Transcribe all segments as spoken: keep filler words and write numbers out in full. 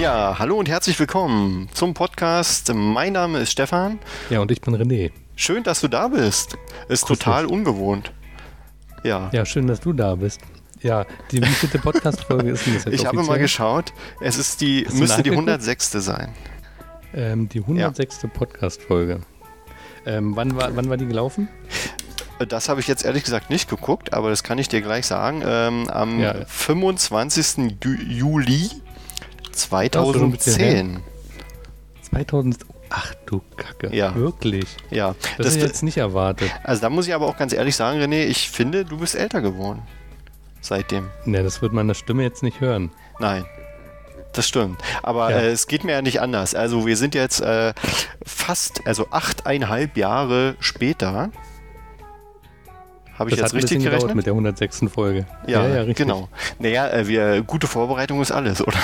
Ja, hallo und herzlich willkommen zum Podcast. Mein Name ist Stefan. Ja, und ich bin René. Schön, dass du da bist. Ist Grüß total dich. ungewohnt. Ja. Ja, schön, dass du da bist. Ja, die wievielte Podcast-Folge ist denn das jetzt Ich habe offiziell? mal geschaut, es ist die, Hast du müsste die nachgeguckt? hundertsechste sein. Ähm, die hundertsechste Podcast-Folge. Ähm, wann, war, wann war die gelaufen? Das habe ich jetzt ehrlich gesagt nicht geguckt, aber das kann ich dir gleich sagen. Ähm, am Ja. fünfundzwanzigsten Ju- Juli Das ist schon ein bisschen zweitausendzehn. zweitausend. Ach du Kacke. Ja. Wirklich. Ja, Das, das, ist jetzt nicht erwartet. also da muss ich aber auch ganz ehrlich sagen, René, ich finde, du bist älter geworden. Seitdem. Ne, das wird man in der Stimme jetzt nicht hören. Nein, das stimmt. Aber Ja. äh, es geht mir ja nicht anders. Also wir sind jetzt äh, fast, also achteinhalb Jahre später. Habe ich Das jetzt hat ein richtig bisschen gedauert gerechnet? mit der hundertsechsten Folge. Ja, ja, richtig. genau. Naja, äh, wir, gute Vorbereitung ist alles, oder?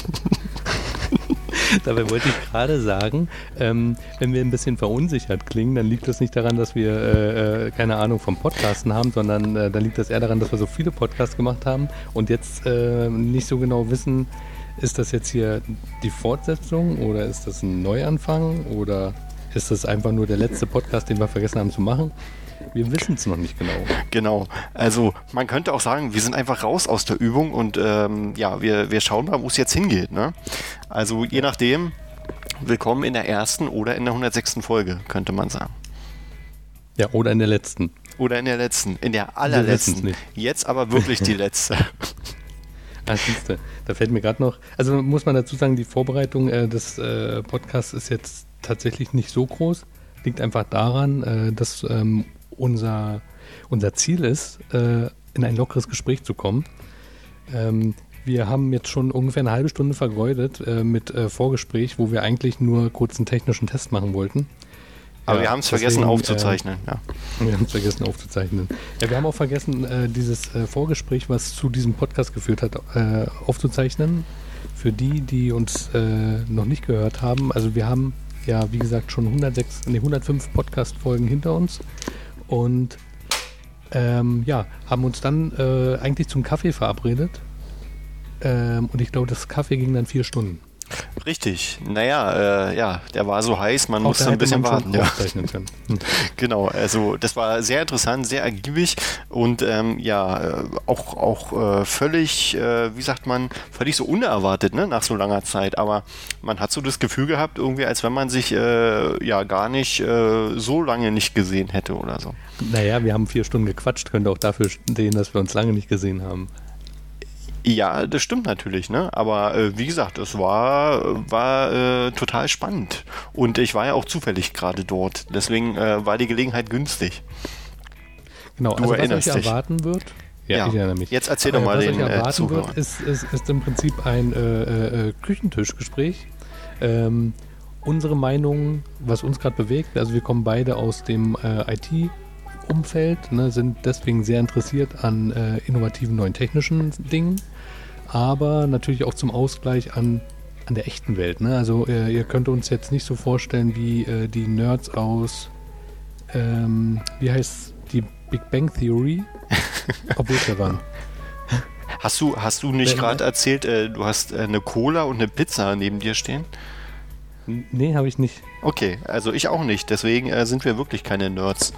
Dabei wollte ich gerade sagen, ähm, wenn wir ein bisschen verunsichert klingen, dann liegt das nicht daran, dass wir äh, äh, keine Ahnung vom Podcasten haben, sondern äh, dann liegt das eher daran, dass wir so viele Podcasts gemacht haben und jetzt äh, nicht so genau wissen, ist das jetzt hier die Fortsetzung oder ist das ein Neuanfang oder ist das einfach nur der letzte Podcast, den wir vergessen haben zu machen? Wir wissen es noch nicht genau. Genau. Also man könnte auch sagen, wir sind einfach raus aus der Übung und ähm, ja, wir, wir schauen mal, wo es jetzt hingeht. Ne? Also je nachdem, willkommen in der ersten oder in der hundertsechsten Folge, könnte man sagen. Ja, oder in der letzten. Oder in der letzten, in der wissen's allerletzten. nicht. Jetzt aber wirklich die letzte. Ah, siehste, da fällt mir gerade noch, also muss man dazu sagen, die Vorbereitung äh, des äh, Podcasts ist jetzt tatsächlich nicht so groß. Liegt einfach daran, äh, dass ähm, unser, unser Ziel ist, äh, in ein lockeres Gespräch zu kommen. Ähm, wir haben jetzt schon ungefähr eine halbe Stunde vergeudet äh, mit äh, Vorgespräch, wo wir eigentlich nur kurz einen technischen Test machen wollten. Aber Ja, wir haben es vergessen deswegen, aufzuzeichnen. Ja. Wir haben es vergessen aufzuzeichnen. Ja, wir haben auch vergessen, äh, dieses äh, Vorgespräch, was zu diesem Podcast geführt hat, äh, aufzuzeichnen. Für die, die uns äh, noch nicht gehört haben. Also wir haben ja, wie gesagt, schon hundertsechs, nee, hundertfünf Podcast-Folgen hinter uns und ähm, ja, haben uns dann äh, eigentlich zum Kaffee verabredet. Ähm, und ich glaube, das Kaffee ging dann vier Stunden. Richtig. Naja, äh, ja, der war so heiß, man Auch musste da ein hätte bisschen man warten. schon Ja. aufzeichnen können. Hm. Genau, also das war sehr interessant, sehr ergiebig und ähm, ja, äh, auch, auch äh, völlig, äh, wie sagt man, völlig so unerwartet, ne, nach so langer Zeit. Aber man hat so das Gefühl gehabt, irgendwie, als wenn man sich äh, ja gar nicht äh, so lange nicht gesehen hätte oder so. Naja, wir haben vier Stunden gequatscht, könnte auch dafür stehen, dass wir uns lange nicht gesehen haben. Ja, das stimmt natürlich, ne? Aber äh, wie gesagt, es war, war äh, total spannend. Und ich war ja auch zufällig gerade dort. Deswegen äh, war die Gelegenheit günstig. Genau, Du also was erinnerst euch dich. erwarten wird. Ja, ich erinnere mich. jetzt erzähl doch Äh, mal was den euch äh, erwarten Zuhörern. wird, ist, ist, ist im Prinzip ein äh, äh, Küchentischgespräch. Ähm, unsere Meinung, was uns gerade bewegt, also wir kommen beide aus dem äh, I T-Umfeld, ne, sind deswegen sehr interessiert an äh, innovativen neuen technischen Dingen, aber natürlich auch zum Ausgleich an, an der echten Welt. Ne? Also äh, ihr könnt uns jetzt nicht so vorstellen wie äh, die Nerds aus, ähm, wie heißt die Big Bang Theory? Obwohl wir waren. Hast du, hast du nicht Wenn- gerade erzählt, äh, du hast äh, eine Cola und eine Pizza neben dir stehen? Nee, habe ich nicht. Okay, also ich auch nicht. Deswegen äh, sind wir wirklich keine Nerds.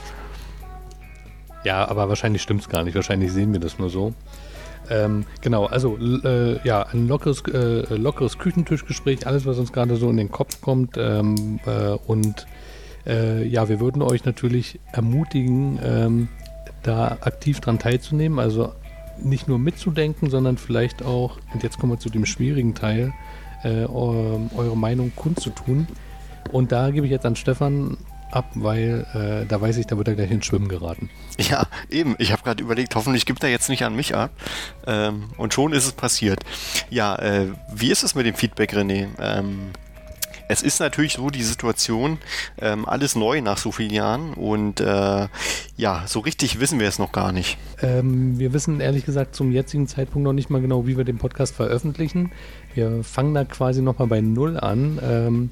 Ja, aber wahrscheinlich stimmt es gar nicht. Wahrscheinlich sehen wir das nur so. Ähm, genau, also l- äh, ja, ein lockeres, äh, lockeres Küchentischgespräch, alles, was uns gerade so in den Kopf kommt. Ähm, äh, und äh, ja, wir würden euch natürlich ermutigen, ähm, da aktiv dran teilzunehmen. Also nicht nur mitzudenken, sondern vielleicht auch, und jetzt kommen wir zu dem schwierigen Teil, äh, eu- eure Meinung kundzutun. Und da gebe ich jetzt an Stefan ab, weil äh, da weiß ich, da wird er gleich ins Schwimmen geraten. Ja, eben. Ich habe gerade überlegt, hoffentlich gibt er jetzt nicht an mich ab. Ähm, und schon ist es passiert. Ja, äh, wie ist es mit dem Feedback, René? Ähm, es ist natürlich so die Situation, ähm, alles neu nach so vielen Jahren und äh, ja, so richtig wissen wir es noch gar nicht. Ähm, wir wissen ehrlich gesagt zum jetzigen Zeitpunkt noch nicht mal genau, wie wir den Podcast veröffentlichen. Wir fangen da quasi nochmal bei Null an. Ähm,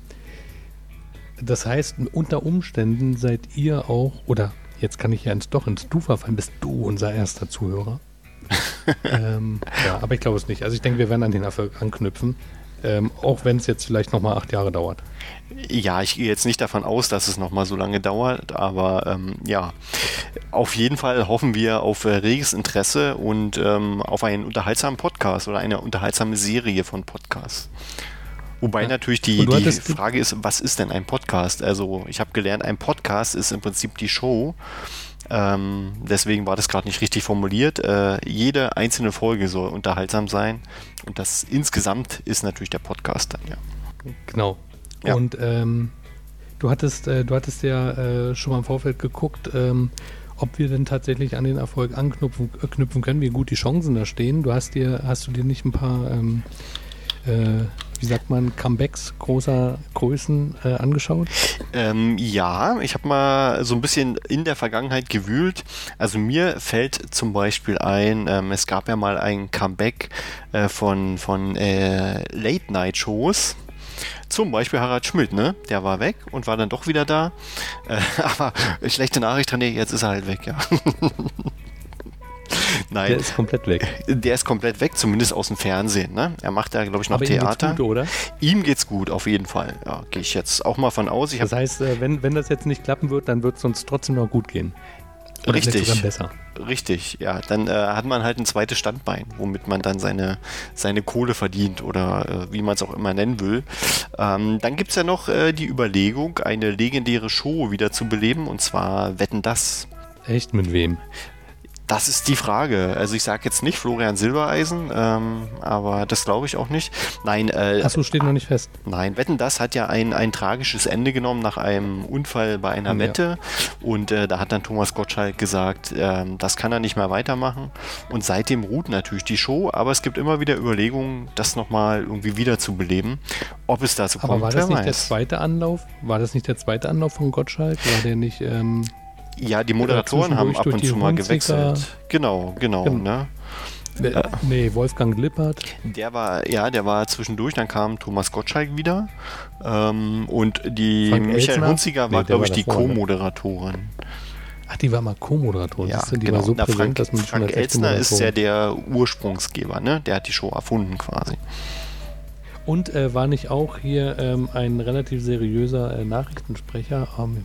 das heißt, unter Umständen seid ihr auch, oder jetzt kann ich ja ins, doch ins Du verfallen, bist du unser erster Zuhörer. ähm, ja, aber ich glaube es nicht. Also ich denke, wir werden an den Erfolg anknüpfen. Ähm, auch wenn es jetzt vielleicht nochmal acht Jahre dauert. Ja, ich gehe jetzt nicht davon aus, dass es nochmal so lange dauert, aber ähm, ja, auf jeden Fall hoffen wir auf äh, reges Interesse und ähm, auf einen unterhaltsamen Podcast oder eine unterhaltsame Serie von Podcasts. Wobei ja. natürlich die, die Frage ist, was ist denn ein Podcast? Also ich habe gelernt, ein Podcast ist im Prinzip die Show. Ähm, deswegen war das gerade nicht richtig formuliert. Äh, jede einzelne Folge soll unterhaltsam sein und das insgesamt ist natürlich der Podcast dann, ja. Genau. Ja. Und ähm, du hattest, äh, du hattest ja äh, schon mal im Vorfeld geguckt, ähm, ob wir denn tatsächlich an den Erfolg anknüpfen äh, knüpfen können, wie gut die Chancen da stehen. Du hast dir, hast du dir nicht ein paar, ähm, äh, wie sagt man, Comebacks großer Größen äh, angeschaut? Ähm, ja, ich habe mal so ein bisschen in der Vergangenheit gewühlt. Also mir fällt zum Beispiel ein, ähm, es gab ja mal ein Comeback äh, von, von äh, Late-Night-Shows. Zum Beispiel Harald Schmidt, ne? Der war weg und war dann doch wieder da. Äh, aber schlechte Nachricht, René, jetzt ist er halt weg, ja. Nein. Der ist komplett weg. Der ist komplett weg, zumindest aus dem Fernsehen, ne? Er macht da, glaube ich, noch aber Theater. Ihm geht's gut, oder? Ihm geht's gut, auf jeden Fall. Ja, gehe ich jetzt auch mal von aus. Ich das heißt, wenn, wenn das jetzt nicht klappen wird, dann wird es uns trotzdem noch gut gehen. Oder richtig, sogar besser. Richtig, ja. Dann äh, hat man halt ein zweites Standbein, womit man dann seine, seine Kohle verdient oder äh, wie man es auch immer nennen will. Ähm, dann gibt es ja noch äh, die Überlegung, eine legendäre Show wieder zu beleben, und zwar Wetten, dass. Echt, mit wem? Das ist die Frage. Also ich sage jetzt nicht Florian Silbereisen, ähm, aber das glaube ich auch nicht. Nein. Äh, Ach so, steht noch nicht fest. Nein, Wetten, das hat ja ein, ein tragisches Ende genommen nach einem Unfall bei einer ja. Wette. Und äh, da hat dann Thomas Gottschalk gesagt, äh, das kann er nicht mehr weitermachen. Und seitdem ruht natürlich die Show, aber es gibt immer wieder Überlegungen, das nochmal irgendwie wieder zu beleben. Ob es dazu aber kommt, war das wer nicht weiß. der zweite Anlauf? War das nicht der zweite Anlauf von Gottschalk? War der nicht... Ähm Ja, die Moderatoren haben ab und zu mal gewechselt. Genau, genau. genau. Ne? Der, äh, nee, Wolfgang Lippert. Der war, ja, der war zwischendurch, dann kam Thomas Gottschalk wieder. Ähm, und die Frank Michael Elstner? Hunziker war, nee, glaube ich, war die davor, Co-Moderatorin. Ne? Ach, die war mal Co-Moderatorin. Ja, die genau. war so Na, präsent, Frank, dass man Frank schon Elstner ist ja der Ursprungsgeber, ne? Der hat die Show erfunden quasi. Und äh, war nicht auch hier ähm, ein relativ seriöser äh, Nachrichtensprecher? Ähm,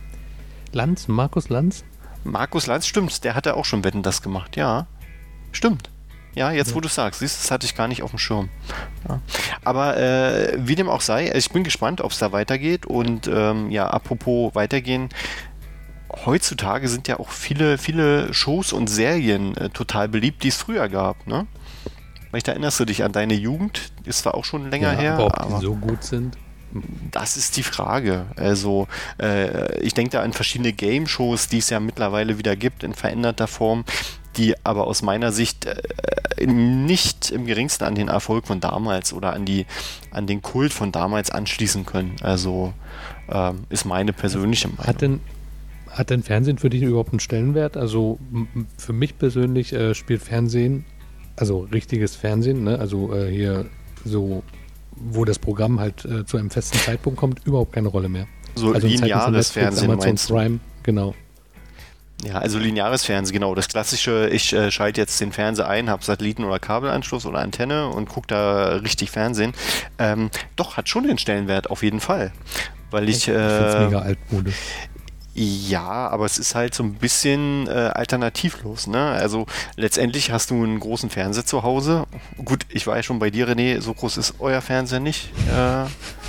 Lanz, Markus Lanz? Markus Lanz, stimmt, der hatte auch schon Wetten, das gemacht, ja. Stimmt. Ja, jetzt ja. wo du sagst, siehst, das hatte ich gar nicht auf dem Schirm. Ja. Aber äh, wie dem auch sei, ich bin gespannt, ob es da weitergeht. Und ähm, ja, apropos weitergehen, heutzutage sind ja auch viele, viele Shows und Serien äh, total beliebt, die es früher gab, ne? Vielleicht erinnerst du dich an deine Jugend, ist zwar auch schon länger ja, her. Aber ob aber die so gut sind? Das ist die Frage. Also äh, ich denke da an verschiedene Game-Shows, die es ja mittlerweile wieder gibt in veränderter Form, die aber aus meiner Sicht äh, nicht im geringsten an den Erfolg von damals oder an die an den Kult von damals anschließen können. Also äh, ist meine persönliche Meinung. Hat denn, hat denn Fernsehen für dich überhaupt einen Stellenwert? Also m- für mich persönlich äh, spielt Fernsehen, also richtiges Fernsehen, ne? Also äh, hier so wo das Programm halt äh, zu einem festen Zeitpunkt kommt, überhaupt keine Rolle mehr. So also lineares Fernsehen Amazon meinst du? Prime, genau. Ja, also lineares Fernsehen, genau. Das klassische, ich äh, schalte jetzt den Fernseher ein, habe Satelliten- oder Kabelanschluss oder Antenne und gucke da richtig Fernsehen. Ähm, doch, hat schon den Stellenwert, auf jeden Fall. Weil ich... Ich äh, finde es mega altmodisch. Ja, aber es ist halt so ein bisschen äh, alternativlos, ne? Also letztendlich hast du einen großen Fernseher zu Hause. Gut, ich war ja schon bei dir, René, so groß ist euer Fernseher nicht. Äh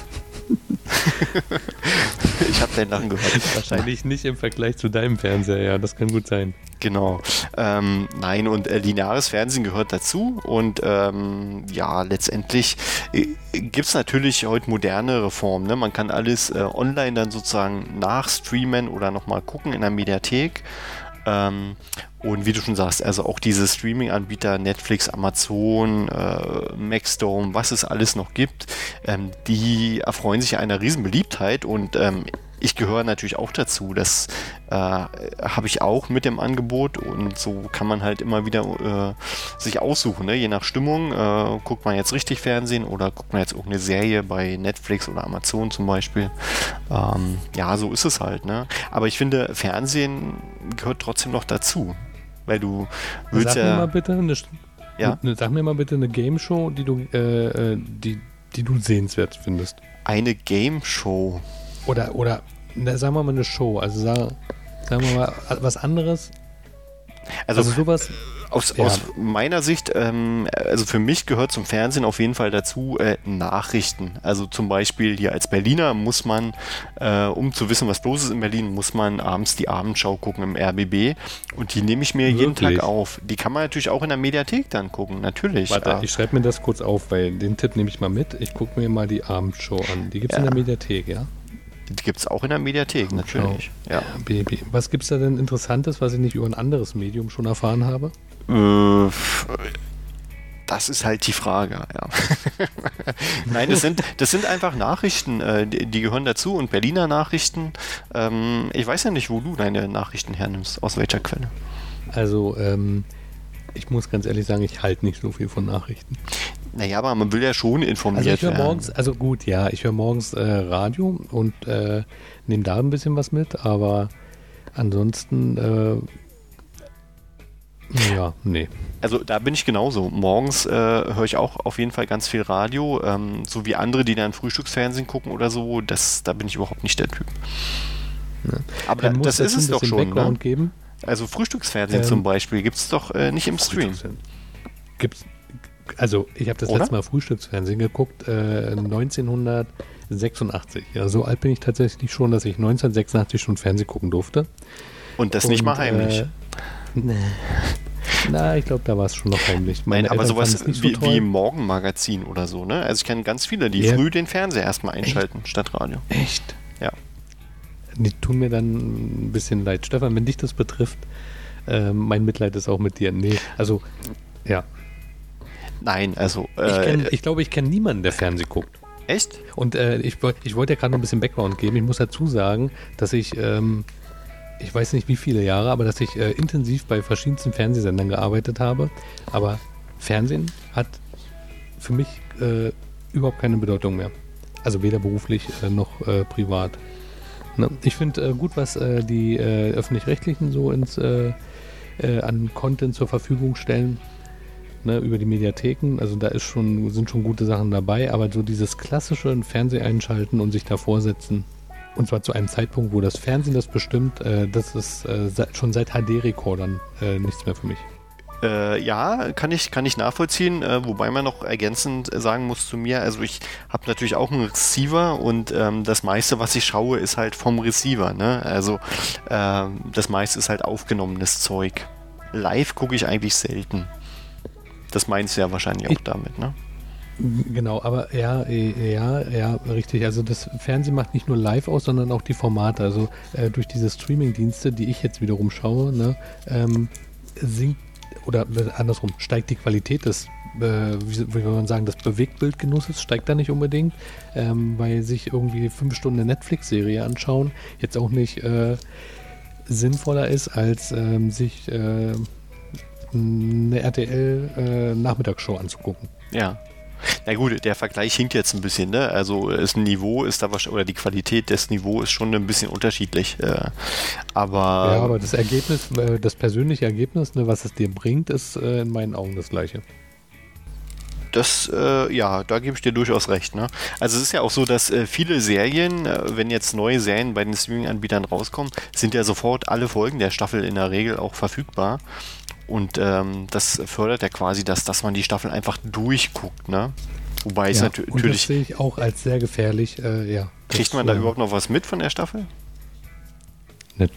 ich habe dein Lachen gehört. Wahrscheinlich nicht im Vergleich zu deinem Fernseher, ja, das kann gut sein. Genau. Ähm, nein, und äh, lineares Fernsehen gehört dazu und ähm, ja, letztendlich äh, gibt es natürlich heute modernere Formen. Ne? Man kann alles äh, online dann sozusagen nachstreamen oder nochmal gucken in der Mediathek. Ähm, und wie du schon sagst, also auch diese Streaming-Anbieter, Netflix, Amazon, äh, Maxdome, was es alles noch gibt, ähm, die erfreuen sich einer riesen Beliebtheit und ähm, ich gehöre natürlich auch dazu. Das äh, habe ich auch mit dem Angebot und so kann man halt immer wieder äh, sich aussuchen, ne? Je nach Stimmung. Äh, guckt man jetzt richtig Fernsehen oder guckt man jetzt irgendeine Serie bei Netflix oder Amazon zum Beispiel. Ähm, ja, so ist es halt. Ne? Aber ich finde, Fernsehen gehört trotzdem noch dazu. Weil du willst sag ja... Mir mal bitte eine, ja? Ne, sag mir mal bitte eine Game Show, die du, äh, die die du sehenswert findest. Eine Game Show. Oder, oder na, sagen wir mal eine Show. Also sagen, sagen wir mal was anderes. Also, also sowas. Aus, ja. aus meiner Sicht, ähm, also für mich gehört zum Fernsehen auf jeden Fall dazu äh, Nachrichten. Also zum Beispiel hier als Berliner muss man, äh, um zu wissen, was los ist in Berlin, muss man abends die Abendschau gucken im R B B. Und die nehme ich mir Wirklich? jeden Tag auf. Die kann man natürlich auch in der Mediathek dann gucken, natürlich. Warte, ja. ich schreibe mir das kurz auf, weil den Tipp nehme ich mal mit. Ich gucke mir mal die Abendshow an. Die gibt es Ja. in der Mediathek, ja? Die gibt es auch in der Mediathek, natürlich. Ja. Baby. Was gibt es da denn Interessantes, was ich nicht über ein anderes Medium schon erfahren habe? Äh, Das ist halt die Frage, ja. Nein, das sind, das sind einfach Nachrichten, äh, die, die gehören dazu und Berliner Nachrichten. Ähm, ich weiß ja nicht, wo du deine Nachrichten hernimmst, aus welcher Quelle. Also, ähm, ich muss ganz ehrlich sagen, ich halte nicht so viel von Nachrichten. Naja, aber man will ja schon informiert Also ich höre werden. morgens, also gut, ja, ich höre morgens äh, Radio und äh, nehme da ein bisschen was mit, aber ansonsten, äh, ja, nee. Also da bin ich genauso. Morgens äh, höre ich auch auf jeden Fall ganz viel Radio, ähm, so wie andere, die dann Frühstücksfernsehen gucken oder so. Das, da bin ich überhaupt nicht der Typ. Ja. Aber da, das ist es doch schon. Ne? Geben. Also Frühstücksfernsehen ähm, zum Beispiel gibt es doch äh, nicht im Stream. Gibt's, also ich habe das Oder? letzte Mal Frühstücksfernsehen geguckt, äh, neunzehnhundertsechsundachtzig. Ja, so alt bin ich tatsächlich schon, dass ich neunzehnhundertsechsundachtzig schon Fernsehen gucken durfte. Und das Und, nicht mal heimlich. Äh, nee. Na, ich glaube, da war es schon noch heimlich. Meine Nein, aber Eltern sowas nicht wie, so wie im Morgenmagazin oder so, ne? Also ich kenne ganz viele, die ja. früh den Fernseher erstmal einschalten Echt? statt Radio. Echt? Ja. Die tun mir dann ein bisschen leid. Stefan, wenn dich das betrifft, äh, mein Mitleid ist auch mit dir. Nee, also, ja. Nein, also... Äh, ich, kenn, ich glaube, ich kenne niemanden, der Fernsehen guckt. Echt? Und äh, ich, ich wollte ja gerade noch ein bisschen Background geben. Ich muss dazu sagen, dass ich... Ähm, ich weiß nicht wie viele Jahre, aber dass ich äh, intensiv bei verschiedensten Fernsehsendern gearbeitet habe. Aber Fernsehen hat für mich äh, überhaupt keine Bedeutung mehr. Also weder beruflich äh, noch äh, privat. Ne? Ich finde äh, gut, was äh, die äh, Öffentlich-Rechtlichen so ins, äh, äh, an Content zur Verfügung stellen. Ne, über die Mediatheken. Also da ist schon, sind schon gute Sachen dabei. Aber so dieses klassische Fernseh einschalten und sich davor setzen, und zwar zu einem Zeitpunkt, wo das Fernsehen das bestimmt, äh, das ist äh, seit, schon seit H D-Rekordern äh, nichts mehr für mich. Äh, ja, kann ich, kann ich nachvollziehen, äh, wobei man noch ergänzend sagen muss zu mir, also ich habe natürlich auch einen Receiver und ähm, das meiste, was ich schaue, ist halt vom Receiver, ne? Also ähm, das meiste ist halt aufgenommenes Zeug. Live gucke ich eigentlich selten. Das meinst du ja wahrscheinlich auch ich, damit, ne? Genau, aber ja, ja, ja, richtig. Also das Fernsehen macht nicht nur live aus, sondern auch die Formate. Also äh, durch diese Streaming-Dienste, die ich jetzt wiederum schaue, ne, ähm, sinkt oder andersrum, steigt die Qualität des, äh, wie, wie soll man sagen, des Bewegtbildgenusses, steigt da nicht unbedingt, ähm, weil sich irgendwie fünf Stunden eine Netflix-Serie anschauen jetzt auch nicht äh, sinnvoller ist, als ähm, sich äh, eine R T L-Nachmittagsshow äh, anzugucken. Ja. Na gut, der Vergleich hinkt jetzt ein bisschen, ne? Also das Niveau ist da wahrscheinlich, oder die Qualität des Niveaus ist schon ein bisschen unterschiedlich. Äh, aber ja, aber das Ergebnis, äh, das persönliche Ergebnis, ne, was es dir bringt, ist äh, in meinen Augen das gleiche. Das, äh, ja, da gebe ich dir durchaus recht, ne? Also es ist ja auch so, dass äh, viele Serien, äh, wenn jetzt neue Serien bei den Streaming-Anbietern rauskommen, sind ja sofort alle Folgen der Staffel in der Regel auch verfügbar. Und ähm, das fördert ja quasi, dass, dass man die Staffel einfach durchguckt, ne? Wobei es ja, natür- und natürlich... das sehe ich auch als sehr gefährlich, äh, ja. Kriegt man das, da äh, überhaupt noch was mit von der Staffel? Ne,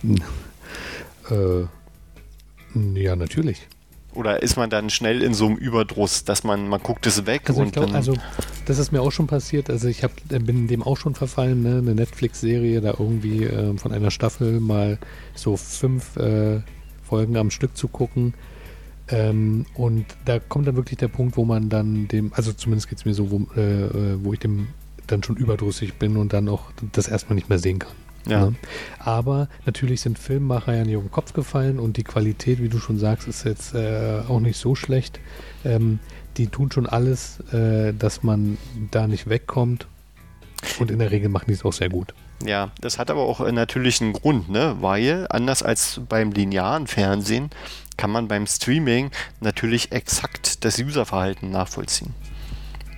äh, ja, natürlich. Oder ist man dann schnell in so einem Überdruss, dass man, man guckt es weg also und ich glaub, dann... Also das ist mir auch schon passiert, also ich hab, bin dem auch schon verfallen, ne? Eine Netflix-Serie, da irgendwie äh, von einer Staffel mal so fünf äh, Folgen am Stück zu gucken. Ähm, und da kommt dann wirklich der Punkt, wo man dann dem, also zumindest geht es mir so, wo, äh, wo ich dem dann schon überdrüssig bin und dann auch das erstmal nicht mehr sehen kann. Ja. Ne? Aber natürlich sind Filmemacher ja nicht auf den Kopf gefallen und die Qualität, wie du schon sagst, ist jetzt äh, auch nicht so schlecht. Ähm, die tun schon alles, äh, dass man da nicht wegkommt und in der Regel machen die es auch sehr gut. Ja, das hat aber auch äh, natürlich einen Grund, ne? Weil anders als beim linearen Fernsehen kann man beim Streaming natürlich exakt das Userverhalten nachvollziehen.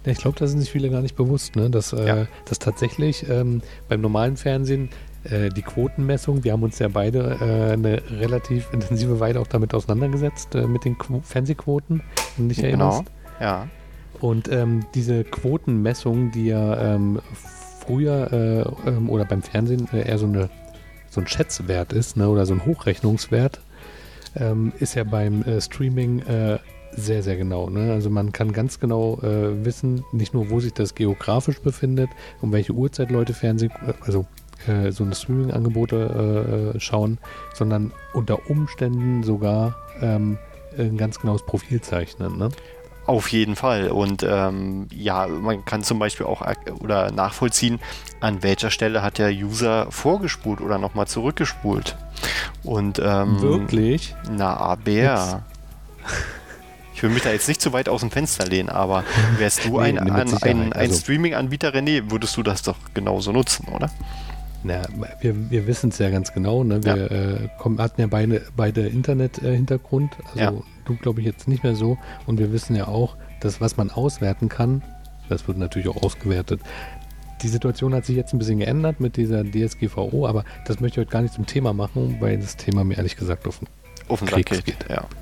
Ja, ich glaube, da sind sich viele gar nicht bewusst, ne? dass, äh, Ja. dass tatsächlich ähm, beim normalen Fernsehen äh, die Quotenmessung, wir haben uns ja beide äh, eine relativ intensive Weile auch damit auseinandergesetzt, äh, mit den Qu- Fernsehquoten, wenn du dich Genau, erinnerst. ja. Und ähm, diese Quotenmessung, die ja ähm, früher äh, ähm, oder beim Fernsehen äh, eher so, eine, so ein Schätzwert ist, ne? oder so ein Hochrechnungswert, ähm, ist ja beim äh, Streaming äh, sehr, sehr genau. Ne? Also man kann ganz genau äh, wissen, nicht nur, wo sich das geografisch befindet, um welche Uhrzeit Leute Fernsehen, also äh, so eine Streaming-Angebote äh, schauen, sondern unter Umständen sogar ähm, ein ganz genaues Profil zeichnen. Ne? Auf jeden Fall. Und ähm, ja, man kann zum Beispiel auch ak- oder nachvollziehen, an welcher Stelle hat der User vorgespult oder nochmal zurückgespult. Und ähm, Wirklich? Na, aber ich will mich da jetzt nicht zu weit aus dem Fenster lehnen, aber wärst du Nee, ein, nee, mit ein, Sicherheit. ein, ein Also- Streaming-Anbieter, René, würdest du das doch genauso nutzen, oder? Na, wir, wir wissen es ja ganz genau. Ne? Wir äh, kommen, hatten ja beide, beide Internet-Hintergrund. Also Ja. du, glaube ich, jetzt nicht mehr so. Und wir wissen ja auch, dass was man auswerten kann, das wird natürlich auch ausgewertet. Die Situation hat sich jetzt ein bisschen geändert mit dieser D S G V O, aber das möchte ich heute gar nicht zum Thema machen, weil das Thema mir ehrlich gesagt auf den Auf den Klicks Sack geht. geht. Ja.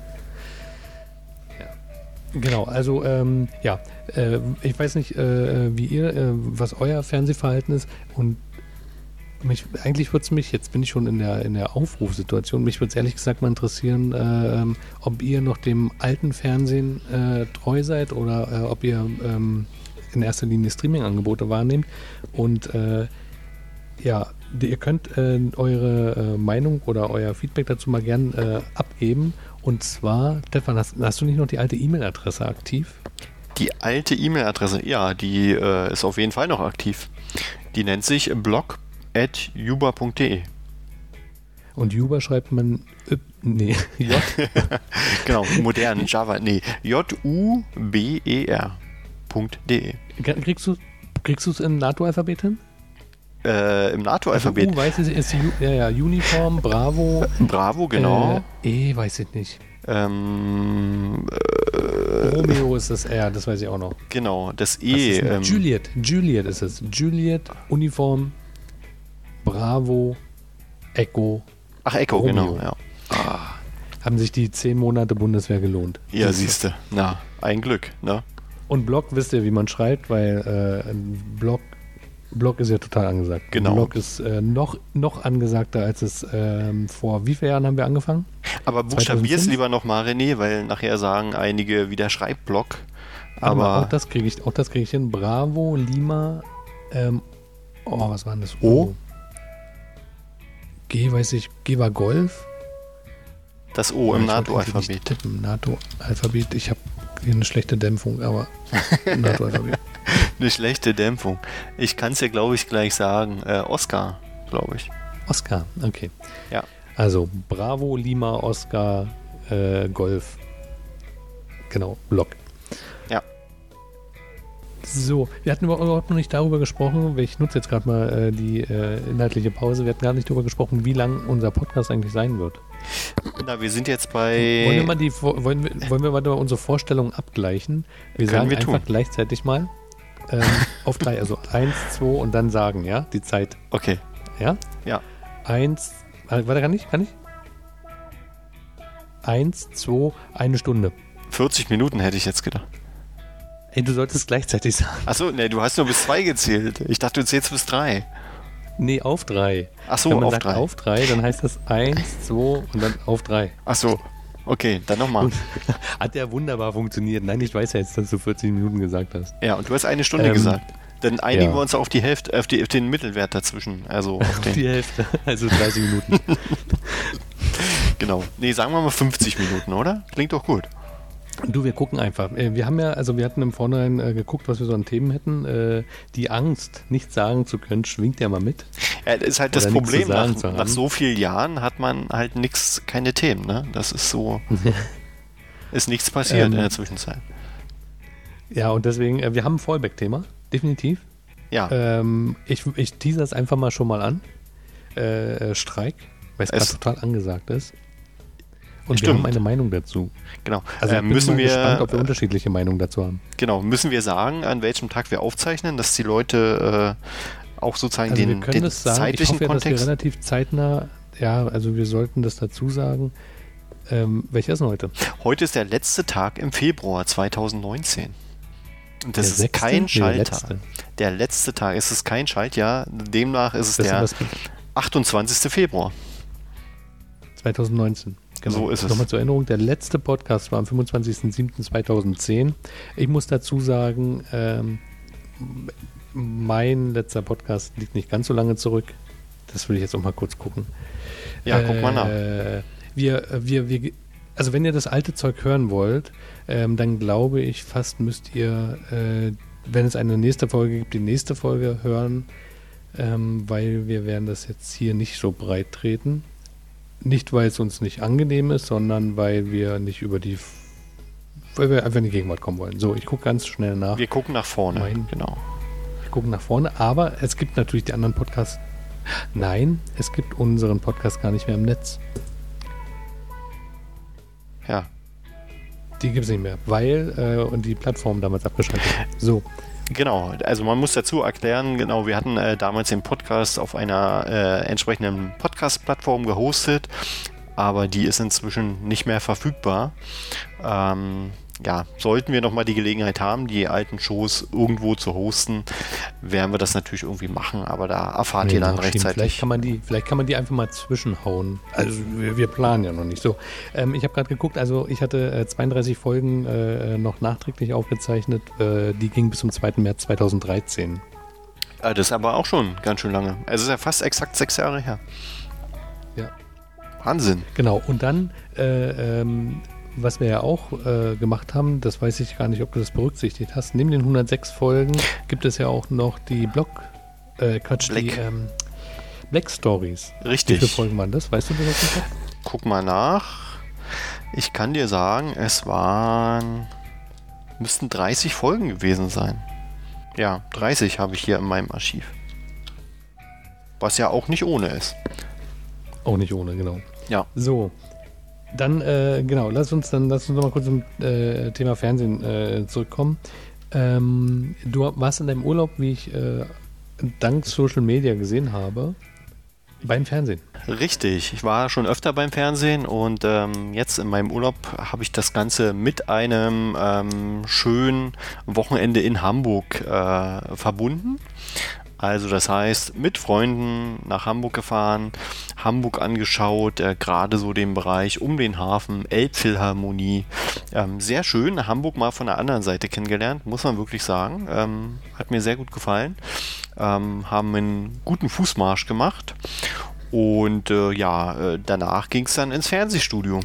Genau, also ähm, ja, äh, ich weiß nicht, äh, wie ihr, äh, was euer Fernsehverhalten ist und mich, eigentlich würde es mich, jetzt bin ich schon in der, in der Aufrufsituation, mich würde es ehrlich gesagt mal interessieren, äh, ähm, ob ihr noch dem alten Fernsehen äh, treu seid oder äh, ob ihr ähm, in erster Linie Streaming-Angebote wahrnehmt und äh, ja, die- ihr könnt äh, eure äh, Meinung oder euer Feedback dazu mal gern äh, abgeben. Und zwar, Stefan, hast, hast du nicht noch die alte E-Mail-Adresse aktiv? Die alte E-Mail-Adresse, ja, die äh, ist auf jeden Fall noch aktiv. Die nennt sich blog at juba punkt de. Und Juba schreibt man, äh, nee, J. Genau, modern Java, nee, J U B E R Punkt de. Kriegst du kriegst du es im NATO-Alphabet hin? Äh, Im NATO-Alphabet. Also U weiß ich, ist Ju, ja, ja, Uniform, Bravo. Bravo, genau. Äh, E weiß ich nicht. Ähm, Romeo ist das R, das weiß ich auch noch. genau, das Was E. ist denn? Ähm, Juliet, Juliet ist es. Juliet, Uniform, Bravo, Echo. ach, Echo, Romeo. genau, ja. Haben sich die zehn Monate Bundeswehr gelohnt. Ja, siehst du. Na, ein Glück, ne? Und Blog wisst ihr, wie man schreibt, weil äh, ein Blog, Blog ist ja total angesagt. Genau. Ein Blog ist äh, noch, noch angesagter, als es ähm, vor wie vielen Jahren haben wir angefangen? Aber buchstabier's zweitausendfünf? lieber nochmal, René, weil nachher sagen einige wieder Schreibblock. Warte mal, Aber auch das kriege ich, auch das kriege ich hin. Bravo, Lima, ähm, oh, was war denn das? O? G, weiß ich, G war Golf. das O im Ich wollte eigentlich NATO-Alphabet. nicht tippen. NATO-Alphabet, ich habe hier eine schlechte Dämpfung, aber NATO-Alphabet. Eine schlechte Dämpfung. Ich kann es dir, glaube ich, gleich sagen. Äh, Oscar, glaube ich. Oscar, okay. Ja. Also Bravo, Lima, Oscar, äh, Golf. Genau, Block. Ja. So, wir hatten überhaupt noch nicht darüber gesprochen, ich nutze jetzt gerade mal äh, die äh, inhaltliche Pause, wir hatten gar nicht darüber gesprochen, wie lang unser Podcast eigentlich sein wird. Na, wir sind jetzt bei... Wollen wir mal die Vor- wollen wir, wollen wir mal unsere Vorstellungen abgleichen? Wir Können sagen wir einfach tun. gleichzeitig mal ähm, auf drei, also eins, zwei und dann sagen, ja, die Zeit. Okay, Ja? ja. Eins, äh, warte, kann ich? Kann ich? Eins, zwei, eine Stunde. vierzig Minuten hätte ich jetzt gedacht. Ey, du solltest gleichzeitig sagen. Achso, ne, du hast nur bis zwei gezählt. Ich dachte, du zählst bis drei. Nee, auf drei. Achso, Wenn man auf sagt drei. auf drei, dann heißt das eins, zwei und dann auf drei. Achso, okay, dann nochmal. Und hat ja wunderbar funktioniert. Nein, ich weiß ja jetzt, dass du vierzig Minuten gesagt hast. Ja, und du hast eine Stunde Ähm, gesagt. Dann einigen ja. wir uns auf die Hälfte, auf, die, auf den Mittelwert dazwischen. Also auf den, Die Hälfte, also dreißig Minuten. genau. Nee, sagen wir mal fünfzig Minuten, oder? Klingt doch gut. Du, wir gucken einfach. Äh, Wir haben ja, also wir hatten im Vorhinein äh, geguckt, was wir so an Themen hätten. Äh, die Angst, nichts sagen zu können, schwingt ja mal mit. Ja, das ist halt das Oder nichts Problem. zu sagen Nach, zu haben. nach so vielen Jahren hat man halt nix, keine Themen, ne? Das ist so, ist nichts passiert Ähm, in der Zwischenzeit. Ja, und deswegen, äh, wir haben ein Fallback-Thema, definitiv. Ja, Ähm, ich ich teaser es einfach mal schon mal an. Äh, äh, Streik, weil es gerade Es- total angesagt ist. Und Stimmt. wir haben eine Meinung dazu. Genau. Also äh, ich bin müssen mal wir gespannt, ob wir unterschiedliche Meinungen dazu haben. Genau, müssen wir sagen, an welchem Tag wir aufzeichnen, dass die Leute äh, auch sozusagen Also den, wir können den das sagen, ich zeitlichen hoffe ja, dass wir Kontext. relativ zeitnah, ja, also wir sollten das dazu sagen. Ähm, welcher ist denn heute? Heute ist der letzte Tag im Februar zweitausendneunzehn. Und das Der ist sechste? kein Nee, der Schalttag. letzte. Der letzte Tag. Es ist kein Schaltjahr. Demnach ist es Das ist der was achtundzwanzigste Februar. zweitausendneunzehn. Genau. So ist es. Nochmal zur Erinnerung, der letzte Podcast war am fünfundzwanzigsten siebten zweitausendzehn. Ich muss dazu sagen, ähm, mein letzter Podcast liegt nicht ganz so lange zurück. Das will ich jetzt auch mal kurz gucken. Ja, guck mal nach. Äh, wir, wir, wir, also wenn ihr das alte Zeug hören wollt, ähm, dann glaube ich fast müsst ihr, äh, wenn es eine nächste Folge gibt, die nächste Folge hören, ähm, weil wir werden das jetzt hier nicht so breit treten. Nicht, weil es uns nicht angenehm ist, sondern weil wir nicht über die, weil wir einfach in die Gegenwart kommen wollen. So, ich gucke ganz schnell nach. Wir gucken nach vorne. Mein- Genau. Wir gucken nach vorne, aber es gibt natürlich die anderen Podcasts. Nein, es gibt unseren Podcast gar nicht mehr im Netz. Ja. Die gibt es nicht mehr, weil äh, und die Plattform damals abgeschaltet hat. So, Genau, also man muss dazu erklären, genau, wir hatten äh, damals den Podcast auf einer äh, entsprechenden Podcast-Plattform gehostet, aber die ist inzwischen nicht mehr verfügbar. Ähm, ja, sollten wir nochmal die Gelegenheit haben, die alten Shows irgendwo zu hosten, werden wir das natürlich irgendwie machen, aber da erfahrt ihr dann nachschieben. rechtzeitig. Vielleicht kann man die, vielleicht kann man die einfach mal zwischenhauen. Also wir, wir planen ja noch nicht so. Ähm, ich habe gerade geguckt, also ich hatte äh, zweiunddreißig Folgen äh, noch nachträglich aufgezeichnet. Äh, die gingen bis zum zweiten März zweitausenddreizehn. Äh, das ist aber auch schon ganz schön lange. Also es ist ja fast exakt sechs Jahre her. Ja. Wahnsinn. Genau, und dann, äh, ähm, was wir ja auch äh, gemacht haben, das weiß ich gar nicht, ob du das berücksichtigt hast, neben den hundertsechs Folgen gibt es ja auch noch die Blog, äh, Quatsch, Black. die ähm, Black Stories. Wie Richtig. viele Folgen waren das? Weißt du das auf jeden Fall? Guck mal nach. Ich kann dir sagen, es waren, müssten dreißig Folgen gewesen sein. Ja, dreißig habe ich hier in meinem Archiv. Was ja auch nicht ohne ist. Auch nicht ohne, genau. Ja. So, dann, äh, genau, lass uns dann, lass uns noch mal kurz zum äh, Thema Fernsehen äh, zurückkommen. Ähm, du warst in deinem Urlaub, wie ich äh, dank Social Media gesehen habe, beim Fernsehen. Richtig, ich war schon öfter beim Fernsehen und ähm, jetzt in meinem Urlaub habe ich das Ganze mit einem ähm, schönen Wochenende in Hamburg äh, verbunden. Also das heißt, mit Freunden nach Hamburg gefahren, Hamburg angeschaut, äh, gerade so den Bereich um den Hafen, Elbphilharmonie. Ähm, sehr schön, Hamburg mal von der anderen Seite kennengelernt, muss man wirklich sagen. Ähm, hat mir sehr gut gefallen. Ähm, haben einen guten Fußmarsch gemacht und äh, ja, äh, danach ging es dann ins Fernsehstudio.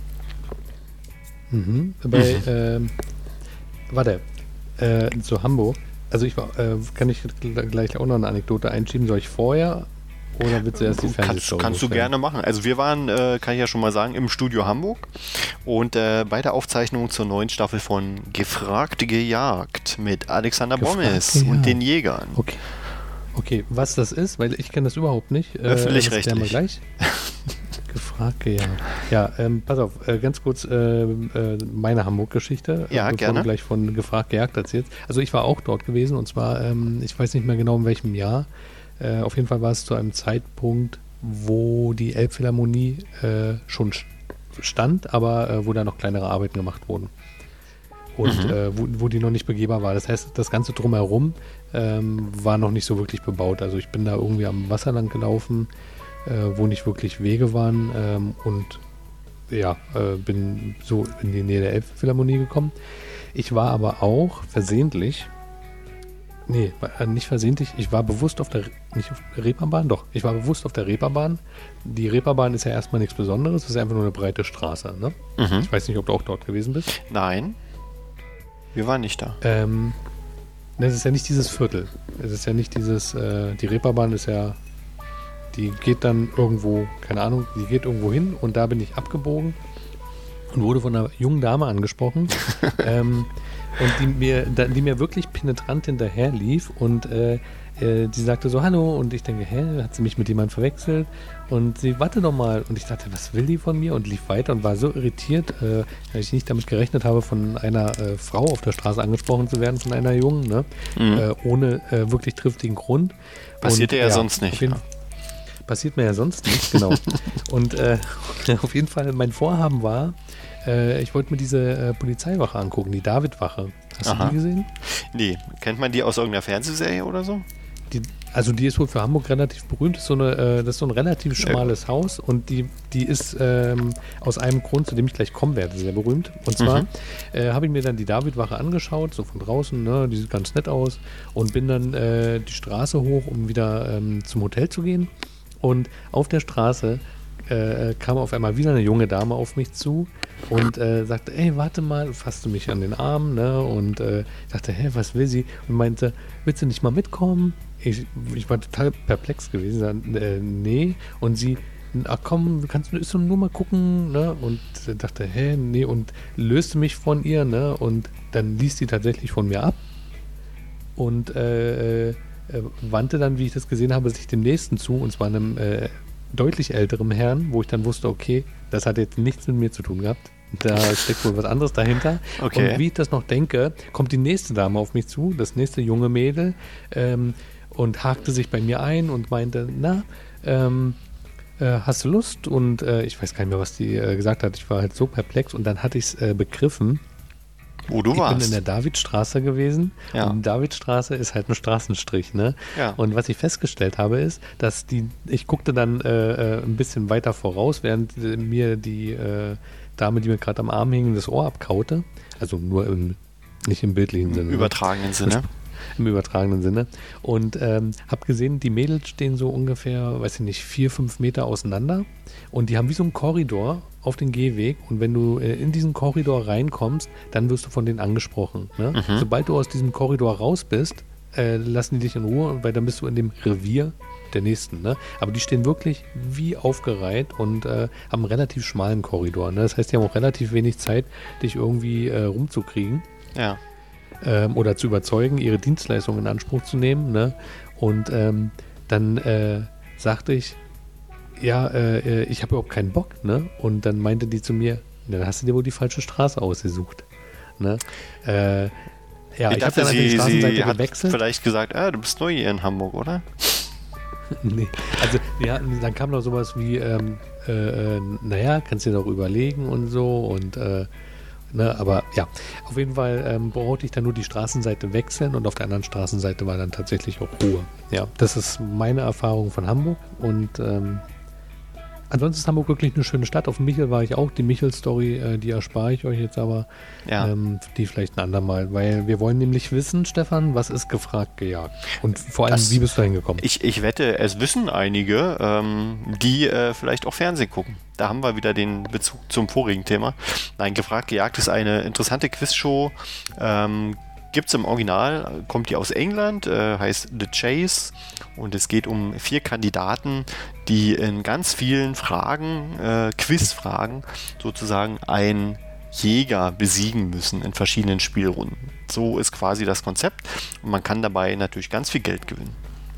Mhm. Bei, ähm, warte, äh, zu Hamburg. Also ich war, äh, kann ich gleich auch noch eine Anekdote einschieben? Soll ich vorher oder willst du erst die Kannst, Fernsehshow kannst du loswerden? gerne machen. Also wir waren, äh, kann ich ja schon mal sagen, im Studio Hamburg und äh, bei der Aufzeichnung zur neuen Staffel von Gefragt gejagt mit Alexander Gefragt Bommes gejagt. und den Jägern. Okay. Okay, was das ist, weil ich kenne das überhaupt nicht. Äh, Öffentlich-rechtlich. das klären wir gleich. Gefragt, ja. Ja, ähm, pass auf, äh, ganz kurz äh, äh, meine Hamburg-Geschichte, Ja, bevor gerne. du gleich von Gefragt gejagt erzählst. Also ich war auch dort gewesen und zwar, ähm, ich weiß nicht mehr genau in welchem Jahr. Äh, auf jeden Fall war es zu einem Zeitpunkt, wo die Elbphilharmonie äh, schon st- stand, aber äh, wo da noch kleinere Arbeiten gemacht wurden. Und Mhm. äh, wo, wo die noch nicht begehbar war. Das heißt, das Ganze drumherum ähm, war noch nicht so wirklich bebaut. Also ich bin da irgendwie am Wasser lang gelaufen, äh, wo nicht wirklich Wege waren ähm, und ja, äh, bin so in die Nähe der Elbphilharmonie gekommen. Ich war aber auch versehentlich, nee, war- äh, nicht versehentlich, ich war bewusst auf der, nicht auf der Reeperbahn, doch, ich war bewusst auf der Reeperbahn. Die Reeperbahn ist ja erstmal nichts Besonderes, es ist einfach nur eine breite Straße. Ne? Mhm. Ich weiß nicht, ob du auch dort gewesen bist. Nein, wir waren nicht da. Ähm, ne, es ist ja nicht dieses Viertel. Es ist ja nicht dieses, äh, die Reeperbahn ist ja, die geht dann irgendwo, keine Ahnung, die geht irgendwo hin und da bin ich abgebogen und wurde von einer jungen Dame angesprochen, ähm, und die mir, die mir wirklich penetrant hinterher lief und äh, die sagte so, hallo, und ich denke, hä, hat sie mich mit jemandem verwechselt? Und sie, warte doch mal. Und ich dachte, was will die von mir? Und lief weiter und war so irritiert, äh, weil ich nicht damit gerechnet habe, von einer äh, Frau auf der Straße angesprochen zu werden, von einer Jungen, ne? Mhm. Äh, ohne äh, wirklich triftigen Grund. Passiert ja, ja sonst nicht. Jeden, ja. Passiert mir ja sonst nicht, genau. Und äh, auf jeden Fall, mein Vorhaben war, äh, ich wollte mir diese äh, Polizeiwache angucken, die David-Wache. Hast Aha. du die gesehen? Nee. Kennt man die aus irgendeiner Fernsehserie oder so? Die, also die ist wohl für Hamburg relativ berühmt, ist so eine, äh, das ist so ein relativ schmales ja. Haus und die, die ist ähm, aus einem Grund, zu dem ich gleich kommen werde, sehr berühmt. Und zwar mhm. äh, habe ich mir dann die David-Wache angeschaut, so von draußen, ne, die sieht ganz nett aus und bin dann äh, die Straße hoch, um wieder ähm, zum Hotel zu gehen. Und auf der Straße äh, kam auf einmal wieder eine junge Dame auf mich zu und äh, sagte, ey, warte mal, fasste mich an den Arm, ne, und äh, dachte, hä, was will sie? Und meinte, willst du nicht mal mitkommen? Ich, ich war total perplex gewesen, äh, nee, und sie, ach komm, kannst du nur mal gucken, ne, und dachte, hä, nee, und löste mich von ihr, ne, und dann ließ sie tatsächlich von mir ab und äh, äh, wandte dann, wie ich das gesehen habe, sich dem Nächsten zu, und zwar einem äh, deutlich älterem Herrn, wo ich dann wusste, okay, das hat jetzt nichts mit mir zu tun gehabt. Da steckt wohl was anderes dahinter. Okay. Und wie ich das noch denke, kommt die nächste Dame auf mich zu, das nächste junge Mädel, ähm, und hakte sich bei mir ein und meinte, na, ähm, äh, hast du Lust? Und äh, ich weiß gar nicht mehr, was die äh, gesagt hat. Ich war halt so perplex und dann hatte ich es äh, begriffen. Wo du ich warst. Ich bin in der Davidstraße gewesen. Ja. Und die Davidstraße ist halt ein Straßenstrich, ne? Ja. Und was ich festgestellt habe, ist, dass die, ich guckte dann äh, ein bisschen weiter voraus, während äh, mir die äh, Dame, die mir gerade am Arm hing, das Ohr abkaute. Also nur im, nicht im bildlichen Sinne. Im übertragenen Sinne. Im übertragenen Sinne. Und ähm, habe gesehen, die Mädels stehen so ungefähr, weiß ich nicht, vier, fünf Meter auseinander. Und die haben wie so einen Korridor auf den Gehweg. Und wenn du äh, in diesen Korridor reinkommst, dann wirst du von denen angesprochen. Ne? Mhm. Sobald du aus diesem Korridor raus bist, äh, lassen die dich in Ruhe, weil dann bist du in dem Revier der Nächsten. Ne? Aber die stehen wirklich wie aufgereiht und äh, haben einen relativ schmalen Korridor. Ne? Das heißt, die haben auch relativ wenig Zeit, dich irgendwie äh, rumzukriegen. Ja. Ähm, oder zu überzeugen, ihre Dienstleistung in Anspruch zu nehmen. Ne? Und ähm, dann äh, sagte ich, ja, äh, ich habe überhaupt keinen Bock. Ne? Und dann meinte die zu mir, dann hast du dir wohl die falsche Straße ausgesucht. Ne? Äh, ja, ich, ich habe dann sie, die Straßenseite sie gewechselt. Hat vielleicht gesagt, ah, du bist neu hier in Hamburg, oder? Nee, also ja, dann kam noch sowas wie, ähm, äh, naja, kannst dir doch überlegen und so und äh, Ne, aber ja, auf jeden Fall ähm, brauchte ich dann nur die Straßenseite wechseln und auf der anderen Straßenseite war dann tatsächlich auch Ruhe. Ja, das ist meine Erfahrung von Hamburg und ähm, ansonsten ist Hamburg wirklich eine schöne Stadt. Auf dem Michel war ich auch. Die Michel-Story, äh, die erspare ich euch jetzt aber. Ja. Ähm, die vielleicht ein andermal, weil wir wollen nämlich wissen, Stefan, was ist gefragt gejagt? Und vor allem, das, wie bist du hingekommen? Ich, ich wette, es wissen einige, ähm, die äh, vielleicht auch Fernsehen gucken. Da haben wir wieder den Bezug zum vorigen Thema. Nein, gefragt gejagt ist eine interessante Quizshow. Ähm, Gibt es im Original, kommt die aus England, äh, heißt The Chase und es geht um vier Kandidaten, die in ganz vielen Fragen, äh, Quizfragen sozusagen einen Jäger besiegen müssen in verschiedenen Spielrunden. So ist quasi das Konzept und man kann dabei natürlich ganz viel Geld gewinnen.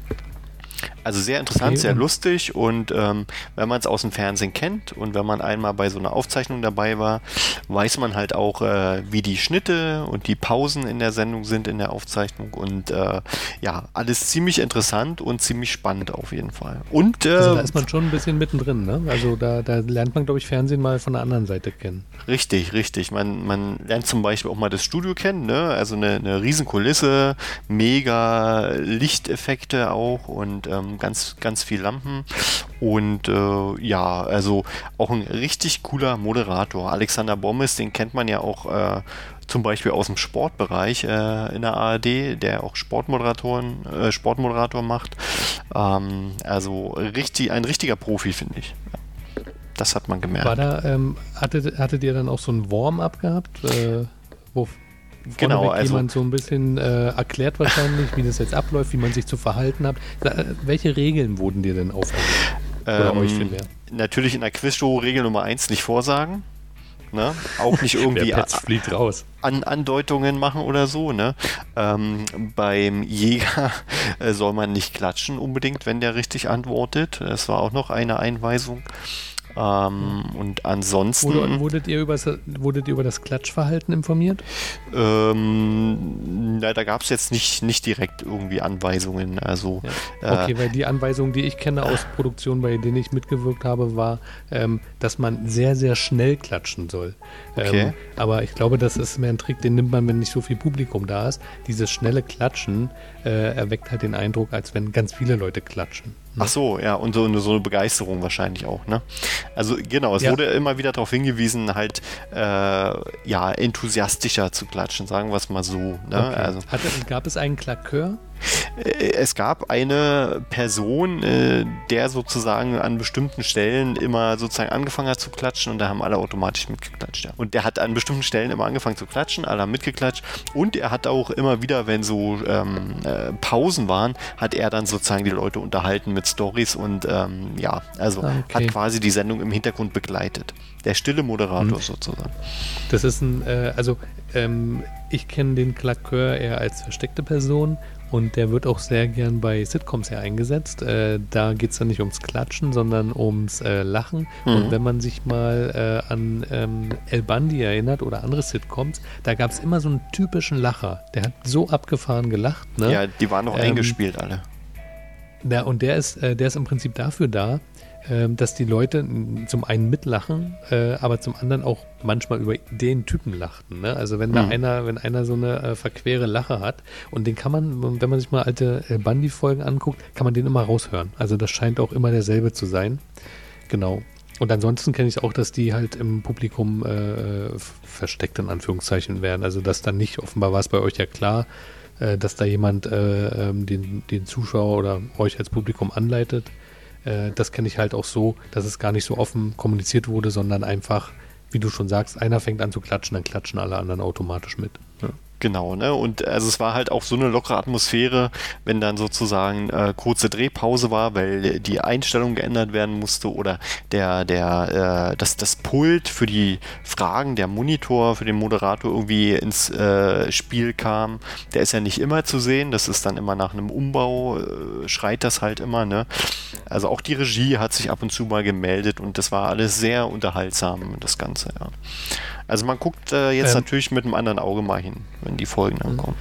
Also sehr interessant, okay, sehr lustig und ähm, wenn man es aus dem Fernsehen kennt und wenn man einmal bei so einer Aufzeichnung dabei war, weiß man halt auch, äh, wie die Schnitte und die Pausen in der Sendung sind in der Aufzeichnung und äh, ja, alles ziemlich interessant und ziemlich spannend auf jeden Fall. Und, äh, also da ist man schon ein bisschen mittendrin, ne? Also da, da lernt man, glaube ich, Fernsehen mal von der anderen Seite kennen. Richtig, richtig. Man, man lernt zum Beispiel auch mal das Studio kennen, ne? Also eine, eine riesen Kulisse, mega Lichteffekte auch und ähm, ganz, ganz viel Lampen und äh, ja, also auch ein richtig cooler Moderator. Alexander Bommes, den kennt man ja auch äh, zum Beispiel aus dem Sportbereich äh, in der A R D, der auch Sportmoderatoren, äh, Sportmoderator macht. Ähm, also richtig, ein richtiger Profi, finde ich. Ja, das hat man gemerkt. War da, ähm, hattet, hattet ihr dann auch so ein Warm-up gehabt, äh, wo genau, also jemand so ein bisschen äh, erklärt wahrscheinlich, wie das jetzt abläuft, wie man sich zu verhalten hat. Da, welche Regeln wurden dir denn aufgelegt? Oder ähm, euch vielmehr? Natürlich in der Quizshow Regel Nummer eins nicht vorsagen. Ne? Auch nicht irgendwie Der Petz fliegt raus. An Andeutungen machen oder so. Ne? Ähm, beim Jäger äh, soll man nicht klatschen unbedingt, wenn der richtig antwortet. Das war auch noch eine Einweisung. Ähm, und ansonsten... Wurde, wurdet, ihr über, wurdet ihr über das Klatschverhalten informiert? Ähm, na, da gab es jetzt nicht, nicht direkt irgendwie Anweisungen. Also, ja. Okay, äh, weil die Anweisung, die ich kenne aus Produktionen, bei denen ich mitgewirkt habe, war, ähm, dass man sehr, sehr schnell klatschen soll. Okay. Ähm, aber ich glaube, das ist mehr ein Trick, den nimmt man, wenn nicht so viel Publikum da ist. Dieses schnelle Klatschen äh, erweckt halt den Eindruck, als wenn ganz viele Leute klatschen. Ach so, ja, und so, so eine Begeisterung wahrscheinlich auch, ne? Also genau, es ja. wurde immer wieder darauf hingewiesen, halt äh, ja, enthusiastischer zu klatschen, sagen wir es mal so. Ne? Okay. Also, Hatte, gab es einen Klakör? Es gab eine Person, äh, der sozusagen an bestimmten Stellen immer sozusagen angefangen hat zu klatschen und da haben alle automatisch mitgeklatscht. Ja. Und der hat an bestimmten Stellen immer angefangen zu klatschen, alle haben mitgeklatscht und er hat auch immer wieder, wenn so ähm, äh, Pausen waren, hat er dann sozusagen die Leute unterhalten mit Storys und ähm, ja, also okay. hat quasi die Sendung im Hintergrund begleitet. Der stille Moderator hm. sozusagen. Das ist ein, äh, also ähm, ich kenne den Klakör eher als versteckte Person. Und der wird auch sehr gern bei Sitcoms ja eingesetzt. Äh, da geht es dann nicht ums Klatschen, sondern ums äh, Lachen. Mhm. Und wenn man sich mal äh, an ähm, El Bundy erinnert oder andere Sitcoms, da gab es immer so einen typischen Lacher. Der hat so abgefahren gelacht. Ne? Ja, die waren noch ähm, eingespielt alle. Ja, und der ist, äh, der ist im Prinzip dafür da, dass die Leute zum einen mitlachen, äh, aber zum anderen auch manchmal über den Typen lachten. Ne? Also wenn da mhm. einer, wenn einer so eine äh, verquere Lache hat und den kann man, wenn man sich mal alte El Bundy-Folgen anguckt, kann man den immer raushören. Also das scheint auch immer derselbe zu sein. Genau. Und ansonsten kenne ich auch, dass die halt im Publikum äh, versteckt in Anführungszeichen werden. Also dass dann nicht, offenbar war es bei euch ja klar, äh, dass da jemand äh, den, den Zuschauer oder euch als Publikum anleitet. Das kenne ich halt auch so, dass es gar nicht so offen kommuniziert wurde, sondern einfach, wie du schon sagst, einer fängt an zu klatschen, dann klatschen alle anderen automatisch mit. Ja. Genau, ne? Und also es war halt auch so eine lockere Atmosphäre, wenn dann sozusagen äh, kurze Drehpause war, weil die Einstellung geändert werden musste oder der, der, äh, das, das Pult für die Fragen, der Monitor für den Moderator irgendwie ins äh, Spiel kam. Der ist ja nicht immer zu sehen, das ist dann immer nach einem Umbau, äh, schreit das halt immer, ne? Also auch die Regie hat sich ab und zu mal gemeldet und das war alles sehr unterhaltsam, das Ganze, ja. Also man guckt äh, jetzt ähm, natürlich mit einem anderen Auge mal hin, wenn die Folgen dann kommen.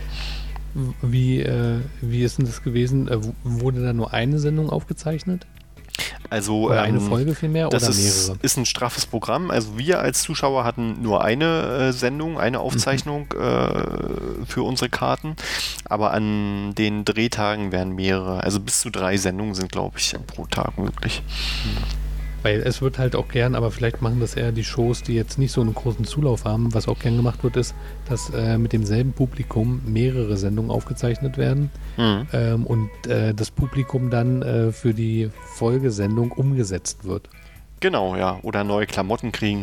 Wie, äh, wie ist denn das gewesen? Äh, wurde da nur eine Sendung aufgezeichnet? Also oder ähm, eine Folge vielmehr oder das mehrere? Das ist ein straffes Programm. Also wir als Zuschauer hatten nur eine äh, Sendung, eine Aufzeichnung mhm. äh, für unsere Karten, aber an den Drehtagen wären mehrere. Also bis zu drei Sendungen sind, glaube ich, pro Tag möglich. Mhm. Weil es wird halt auch gern, aber vielleicht machen das eher die Shows, die jetzt nicht so einen großen Zulauf haben. Was auch gern gemacht wird, ist, dass äh, mit demselben Publikum mehrere Sendungen aufgezeichnet werden mhm. ähm, und äh, das Publikum dann äh, für die Folgesendung umgesetzt wird. Genau, ja. Oder neue Klamotten kriegen.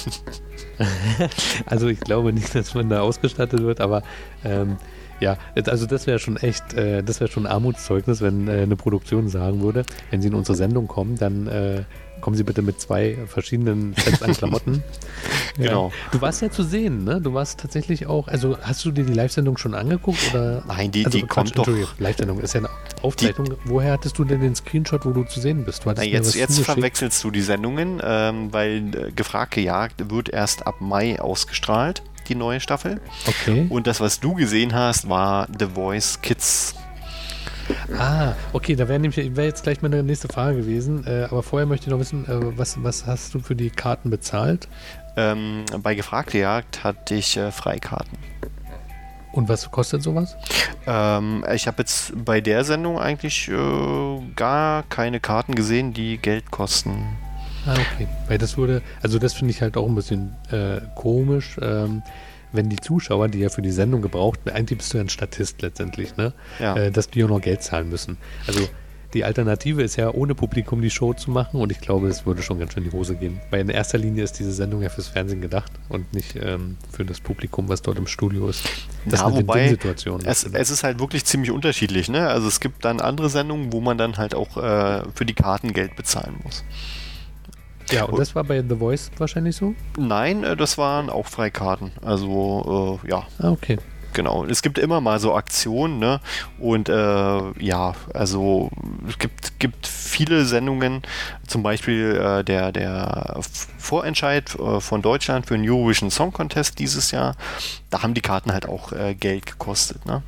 Also ich glaube nicht, dass man da ausgestattet wird, aber ähm, ja, also das wäre schon echt, äh, das wäre schon ein Armutszeugnis, wenn äh, eine Produktion sagen würde, wenn sie in unsere Sendung kommen, dann äh, kommen Sie bitte mit zwei verschiedenen Sets an Klamotten. Genau. Ja. Du warst ja zu sehen, ne? Du warst tatsächlich auch, also hast du dir die Live-Sendung schon angeguckt? Oder? Nein, die, also, die kommt doch. Live-Sendung ist ja eine Aufzeichnung. Die, Woher hattest du denn den Screenshot, wo du zu sehen bist? Du na, jetzt jetzt verwechselst du die Sendungen, ähm, weil äh, Gefragt gejagt wird erst ab Mai ausgestrahlt, die neue Staffel. Okay. Und das, was du gesehen hast, war The Voice Kids. Ah, okay, da wäre nämlich wäre jetzt gleich meine nächste Frage gewesen, äh, aber vorher möchte ich noch wissen, äh, was, was hast du für die Karten bezahlt? Ähm, bei Gefragte Jagd hatte ich äh, Freikarten. Und was kostet sowas? Ähm, ich habe jetzt bei der Sendung eigentlich äh, gar keine Karten gesehen, die Geld kosten. Ah, okay. Weil das würde, also das finde ich halt auch ein bisschen äh, komisch, ähm, wenn die Zuschauer, die ja für die Sendung gebraucht werden, eigentlich bist du ja ein Statist letztendlich, ne? Ja. Äh, dass die auch noch Geld zahlen müssen. Also die Alternative ist ja, ohne Publikum die Show zu machen und ich glaube, es würde schon ganz schön in die Hose gehen. Weil in erster Linie ist diese Sendung ja fürs Fernsehen gedacht und nicht ähm, für das Publikum, was dort im Studio ist. Das ja, wobei es, es ist halt wirklich ziemlich unterschiedlich, ne? Also es gibt dann andere Sendungen, wo man dann halt auch äh, für die Karten Geld bezahlen muss. Ja, und das war bei The Voice wahrscheinlich so? Nein, äh, das waren auch Freikarten. Also, äh, ja. Ah, okay. Genau, es gibt immer mal so Aktionen, ne? Und äh, ja, also es gibt, gibt viele Sendungen, zum Beispiel äh, der, der Vorentscheid äh, von Deutschland für den Eurovision Song Contest dieses Jahr, da haben die Karten halt auch äh, Geld gekostet, ne?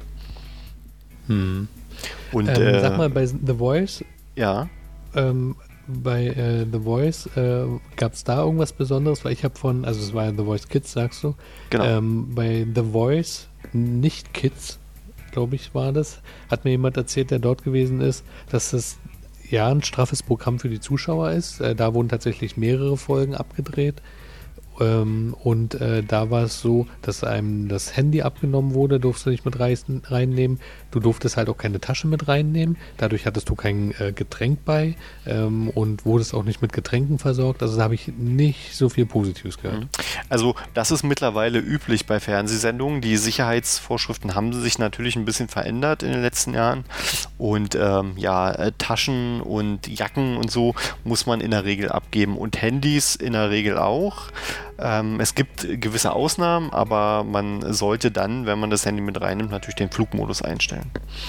Hm. Und, ähm, äh, sag mal, bei The Voice, ja. ähm, bei äh, The Voice, äh, gab es da irgendwas Besonderes? Weil ich habe von, also es war ja The Voice Kids, sagst du. Genau. Ähm, bei The Voice, nicht Kids, glaube ich, war das, hat mir jemand erzählt, der dort gewesen ist, dass das ja ein straffes Programm für die Zuschauer ist. Äh, da wurden tatsächlich mehrere Folgen abgedreht. Ähm, und äh, da war es so, dass einem das Handy abgenommen wurde, durfst du nicht mit rein, reinnehmen. Du durftest halt auch keine Tasche mit reinnehmen. Dadurch hattest du kein äh, Getränk bei ähm, und wurdest auch nicht mit Getränken versorgt. Also da habe ich nicht so viel Positives gehört. Also das ist mittlerweile üblich bei Fernsehsendungen. Die Sicherheitsvorschriften haben sich natürlich ein bisschen verändert in den letzten Jahren. Und ähm, ja, äh, Taschen und Jacken und so muss man in der Regel abgeben. Und Handys in der Regel auch. Ähm, es gibt gewisse Ausnahmen, aber man sollte dann, wenn man das Handy mit reinnimmt, natürlich den Flugmodus einstellen.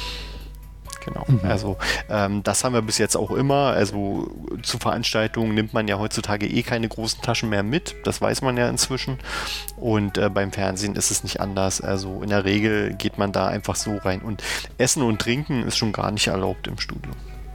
Genau, mhm. also ähm, das haben wir bis jetzt auch immer. Also zu Veranstaltungen nimmt man ja heutzutage eh keine großen Taschen mehr mit. Das weiß man ja inzwischen. Und äh, beim Fernsehen ist es nicht anders. Also in der Regel geht man da einfach so rein. Und Essen und Trinken ist schon gar nicht erlaubt im Studio.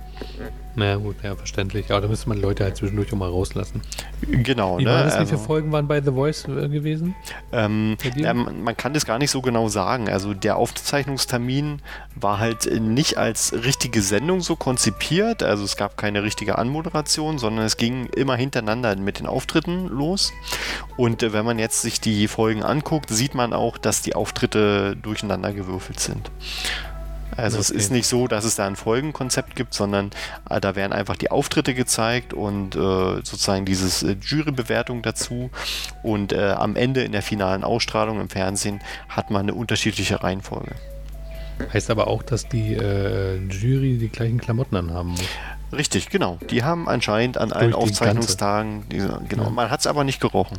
Na gut, ja, verständlich. Aber da müsste man Leute halt zwischendurch auch mal rauslassen. Genau. Wie ne? war das? Wie also, viele Folgen waren bei The Voice äh, gewesen? Ähm, ja, man kann das gar nicht so genau sagen. Also der Aufzeichnungstermin war halt nicht als richtige Sendung so konzipiert. Also es gab keine richtige Anmoderation, sondern es ging immer hintereinander mit den Auftritten los. Und äh, wenn man jetzt sich die Folgen anguckt, sieht man auch, dass die Auftritte durcheinander gewürfelt sind. Also okay. Es ist nicht so, dass es da ein Folgenkonzept gibt, sondern äh, da werden einfach die Auftritte gezeigt und äh, sozusagen dieses äh, Jurybewertung dazu. Und äh, am Ende in der finalen Ausstrahlung im Fernsehen hat man eine unterschiedliche Reihenfolge. Heißt aber auch, dass die äh, Jury die gleichen Klamotten anhaben muss. Richtig, genau. Die haben anscheinend an allen Aufzeichnungstagen, diese, genau. Ja. Man hat es aber nicht gerochen.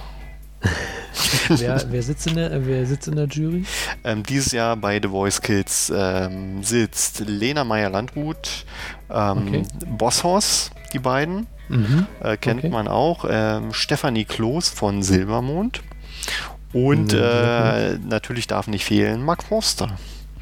wer, wer, sitzt in der, wer sitzt in der Jury? Ähm, dieses Jahr bei The Voice Kids ähm, sitzt Lena Meyer-Landrut, ähm, okay. Bosshaus, die beiden, mhm. äh, kennt okay. man auch, ähm, Stefanie Kloß von Silbermond und mhm. äh, natürlich darf nicht fehlen Mark Forster.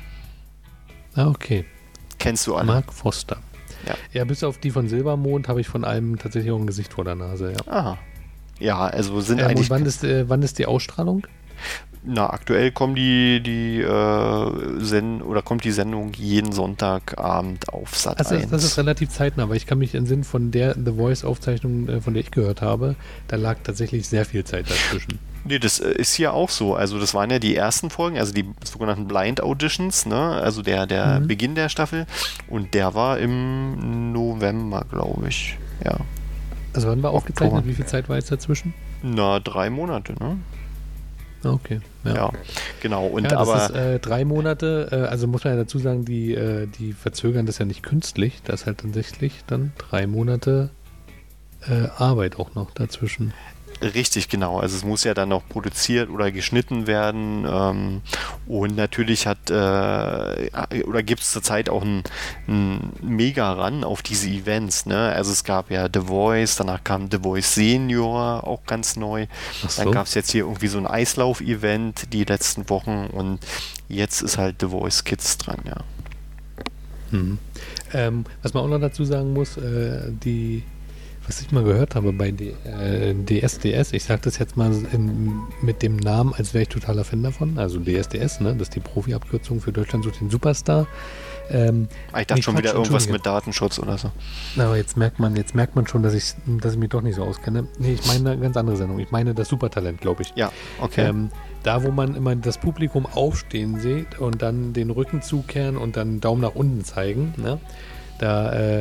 Ah, okay. Kennst du alle? Mark Forster. Ja. ja, bis auf die von Silbermond habe ich von allem tatsächlich auch ein Gesicht vor der Nase. Ja. Aha. Ja, also sind ähm, eigentlich... Und wann ist, äh, wann ist die Ausstrahlung? Na, aktuell kommen die, die äh, Send oder kommt die Sendung jeden Sonntagabend auf Sat eins. Also das ist relativ zeitnah, aber ich kann mich im Sinn von der The Voice-Aufzeichnung, äh, von der ich gehört habe, da lag tatsächlich sehr viel Zeit dazwischen. Nee, das ist hier auch so. Also das waren ja die ersten Folgen, also die sogenannten Blind Auditions, ne? Also der, der mhm. Beginn der Staffel. Und der war im November, glaube ich. Ja. Also wann war aufgezeichnet? Wie viel Zeit war jetzt dazwischen? Na, drei Monate, ne? Okay, ja. ja genau. Und ja, das aber ist äh, drei Monate, äh, also muss man ja dazu sagen, die, äh, die verzögern das ja nicht künstlich, da ist halt tatsächlich dann drei Monate äh, Arbeit auch noch dazwischen. Richtig, genau. Also es muss ja dann noch produziert oder geschnitten werden ähm, und natürlich hat äh, oder gibt es zurzeit auch einen Mega-Run auf diese Events. Ne? Also es gab ja The Voice, danach kam The Voice Senior, auch ganz neu. So. Dann gab es jetzt hier irgendwie so ein Eislauf-Event die letzten Wochen und jetzt ist halt The Voice Kids dran, ja. Hm. Ähm, was man auch noch dazu sagen muss, äh, die was ich mal gehört habe bei D, äh, D S D S, ich sage das jetzt mal in, mit dem Namen, als wäre ich totaler Fan davon, also D S D S, ne, das ist die Profi-Abkürzung für Deutschland sucht den Superstar. Ähm, ich dachte schon wieder irgendwas mit Datenschutz oder so. Aber jetzt merkt man, jetzt merkt man schon, dass ich, dass ich mich doch nicht so auskenne. Nee, ich meine eine ganz andere Sendung. Ich meine das Supertalent, glaube ich. Ja, okay. Ähm, da, wo man immer das Publikum aufstehen sieht und dann den Rücken zukehren und dann Daumen nach unten zeigen, ne? Da, äh,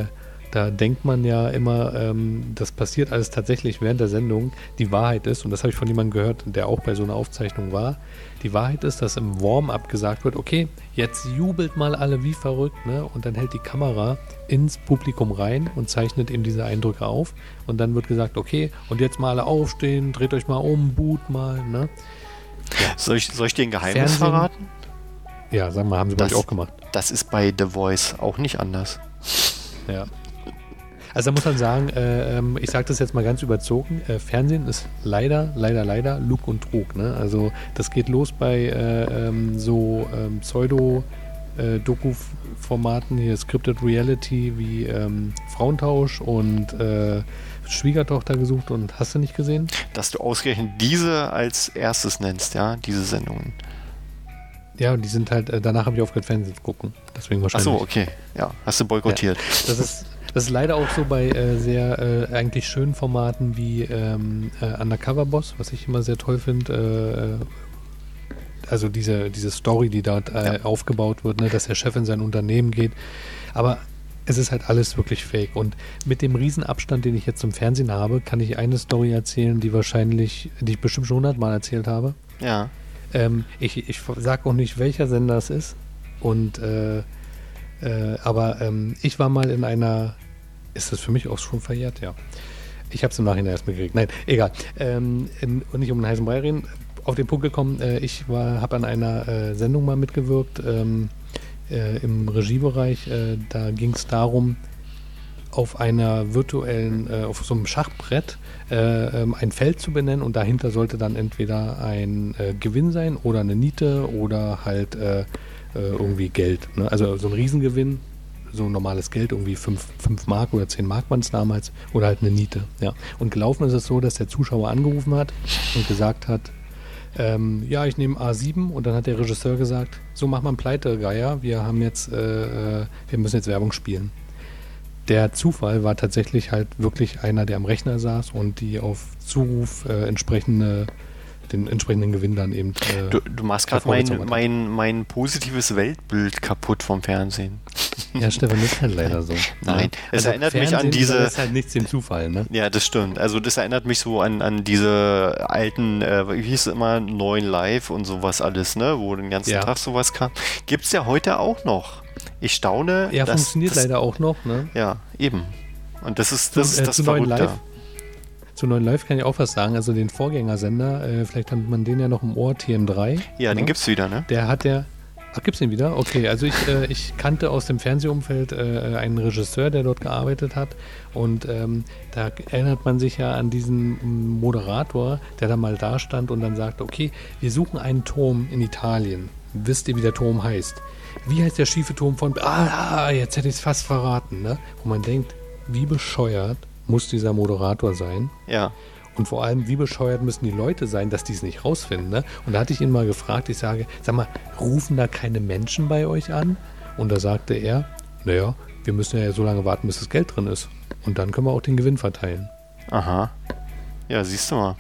Da denkt man ja immer, ähm, das passiert alles tatsächlich während der Sendung. Die Wahrheit ist, und das habe ich von jemandem gehört, der auch bei so einer Aufzeichnung war, die Wahrheit ist, dass im Warm-up gesagt wird, okay, jetzt jubelt mal alle wie verrückt, ne? Und dann hält die Kamera ins Publikum rein und zeichnet eben diese Eindrücke auf. Und dann wird gesagt, okay, und jetzt mal alle aufstehen, dreht euch mal um, boot mal, ne? Ja. Soll ich, soll ich dir ein Geheimnis Fernsehen? verraten? Ja, sag mal, haben sie bei euch auch gemacht. Das ist bei The Voice auch nicht anders. Ja. Also da muss man sagen, äh, ähm, ich sage das jetzt mal ganz überzogen, äh, Fernsehen ist leider, leider, leider Lug und Trug. Ne? Also das geht los bei äh, ähm, so ähm, Pseudo-Doku-Formaten, hier Scripted Reality wie ähm, Frauentausch und äh, Schwiegertochter gesucht und hast du nicht gesehen? Dass du ausgerechnet diese als erstes nennst, ja, diese Sendungen. Ja, und die sind halt, äh, danach habe ich aufgehört, Fernsehen zu gucken. Deswegen wahrscheinlich. Ach so, okay. Ja, hast du boykottiert. Ja, das ist... Das ist leider auch so bei äh, sehr äh, eigentlich schönen Formaten wie ähm, äh, Undercover Boss, was ich immer sehr toll finde. Äh, also diese, diese Story, die dort äh, ja. aufgebaut wird, ne, dass der Chef in sein Unternehmen geht. Aber es ist halt alles wirklich fake. Und mit dem Riesenabstand, den ich jetzt zum Fernsehen habe, kann ich eine Story erzählen, die wahrscheinlich, die ich bestimmt schon hundertmal erzählt habe. Ja. Ähm, ich ich sage auch nicht, welcher Sender es ist. Und äh, Äh, aber ähm, ich war mal in einer, ist das für mich auch schon verjährt? Ja. Ich habe es im Nachhinein erst mitgekriegt. Nein, egal. Ähm, in, und nicht um den heißen Brei reden. Auf den Punkt gekommen, äh, ich habe an einer äh, Sendung mal mitgewirkt ähm, äh, im Regiebereich. Äh, da ging es darum, auf einer virtuellen, äh, auf so einem Schachbrett äh, ähm, ein Feld zu benennen und dahinter sollte dann entweder ein äh, Gewinn sein oder eine Niete oder halt äh, irgendwie Geld. Ne? Also so ein Riesengewinn, so ein normales Geld, irgendwie fünf Mark oder zehn Mark waren es damals, oder halt eine Niete. Ja. Und gelaufen ist es so, dass der Zuschauer angerufen hat und gesagt hat, ähm, ja, ich nehme A sieben, und dann hat der Regisseur gesagt, so mach mal Pleite, Geier, wir haben jetzt, äh, wir müssen jetzt Werbung spielen. Der Zufall war tatsächlich halt wirklich einer, der am Rechner saß und die auf Zuruf äh, entsprechende den entsprechenden Gewinn dann eben. Äh, du, du machst gerade mein, mein, mein positives Weltbild kaputt vom Fernsehen. Ja, Stefan, das ist halt leider so. Nein, ja. es also erinnert Fernsehen, mich an diese... Das ist halt nichts dem Zufall, ne? Ja, das stimmt. Also das erinnert mich so an, an diese alten, äh, wie hieß es immer, neuen Live und sowas alles, ne? Wo den ganzen ja. Tag sowas kam. Gibt es ja heute auch noch. Ich staune. Ja, dass, funktioniert das, leider auch noch, ne? Ja, eben. Und das ist das, zu, ist äh, das zu neuen Verrückte. Live. Zu neuen Live kann ich auch was sagen. Also den Vorgängersender, äh, vielleicht hat man den ja noch im Ohr, T M drei. Ja, ne? Den gibt's wieder, ne? Der hat der... Ach, gibt's den wieder? Okay, also ich, äh, ich kannte aus dem Fernsehumfeld äh, einen Regisseur, der dort gearbeitet hat, und ähm, da erinnert man sich ja an diesen Moderator, der da mal da stand und dann sagte, okay, wir suchen einen Turm in Italien. Wisst ihr, wie der Turm heißt? Wie heißt der schiefe Turm von... Ah, jetzt hätte ich es fast verraten, ne? Wo man denkt, wie bescheuert muss dieser Moderator sein? Ja. Und vor allem, wie bescheuert müssen die Leute sein, dass die es nicht rausfinden, ne? Und da hatte ich ihn mal gefragt, ich sage, sag mal, rufen da keine Menschen bei euch an? Und da sagte er, naja, wir müssen ja so lange warten, bis das Geld drin ist. Und dann können wir auch den Gewinn verteilen. Aha. Ja, siehst du mal.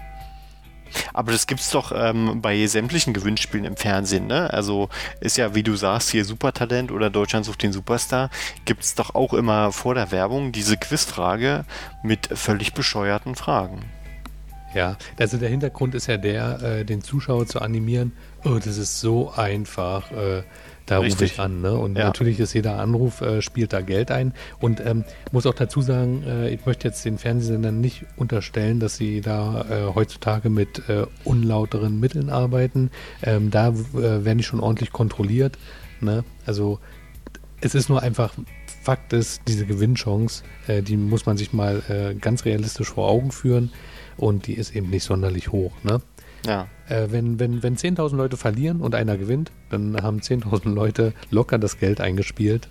Aber das gibt's doch ähm, bei sämtlichen Gewinnspielen im Fernsehen, ne? Also ist ja, wie du sagst, hier Supertalent oder Deutschland sucht den Superstar, gibt's doch auch immer vor der Werbung diese Quizfrage mit völlig bescheuerten Fragen. Ja, also der Hintergrund ist ja der, äh, den Zuschauer zu animieren, oh, das ist so einfach, äh, da rufe ich an, ne? Und ja. Natürlich ist jeder Anruf, äh, spielt da Geld ein. Und ähm, muss auch dazu sagen, äh, ich möchte jetzt den Fernsehsendern nicht unterstellen, dass sie da äh, heutzutage mit äh, unlauteren Mitteln arbeiten. Ähm, da äh, werden die schon ordentlich kontrolliert, ne? Also es ist nur einfach, Fakt ist, diese Gewinnchance, äh, die muss man sich mal äh, ganz realistisch vor Augen führen, und die ist eben nicht sonderlich hoch, ne? Ja. Äh, wenn wenn, wenn zehntausend Leute verlieren und einer gewinnt, dann haben zehntausend Leute locker das Geld eingespielt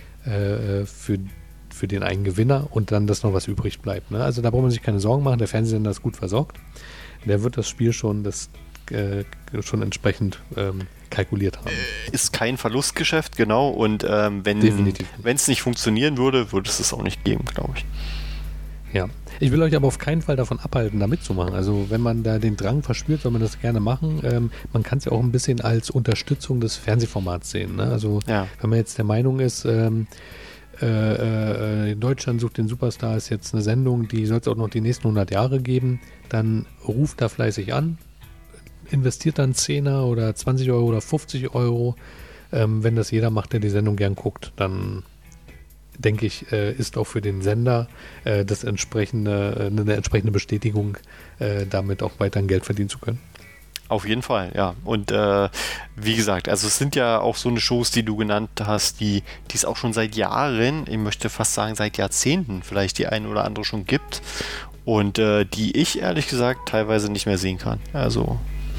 äh, für, für den einen Gewinner, und dann, dass noch was übrig bleibt, ne? Also da braucht man sich keine Sorgen machen, der Fernsehsender ist gut versorgt. Der wird das Spiel schon, das, äh, schon entsprechend ähm, kalkuliert haben. Ist kein Verlustgeschäft, genau, und ähm, wenn es nicht funktionieren würde, würde es es auch nicht geben, glaube ich. Ja, ich will euch aber auf keinen Fall davon abhalten, da mitzumachen. Also wenn man da den Drang verspürt, soll man das gerne machen. Ähm, man kann es ja auch ein bisschen als Unterstützung des Fernsehformats sehen, ne? Also ja. Wenn man jetzt der Meinung ist, ähm, äh, äh, Deutschland sucht den Superstar ist jetzt eine Sendung, die soll es auch noch die nächsten hundert Jahre geben, dann ruft da fleißig an, investiert dann Zehner oder zwanzig Euro oder fünfzig Euro. Ähm, wenn das jeder macht, der die Sendung gern guckt, dann denke ich, äh, ist auch für den Sender äh, das entsprechende, äh, eine entsprechende Bestätigung, äh, damit auch weiterhin Geld verdienen zu können. Auf jeden Fall, ja. Und äh, wie gesagt, also es sind ja auch so eine Shows, die du genannt hast, die die es auch schon seit Jahren, ich möchte fast sagen seit Jahrzehnten vielleicht die eine oder andere schon gibt und äh, die ich ehrlich gesagt teilweise nicht mehr sehen kann. Also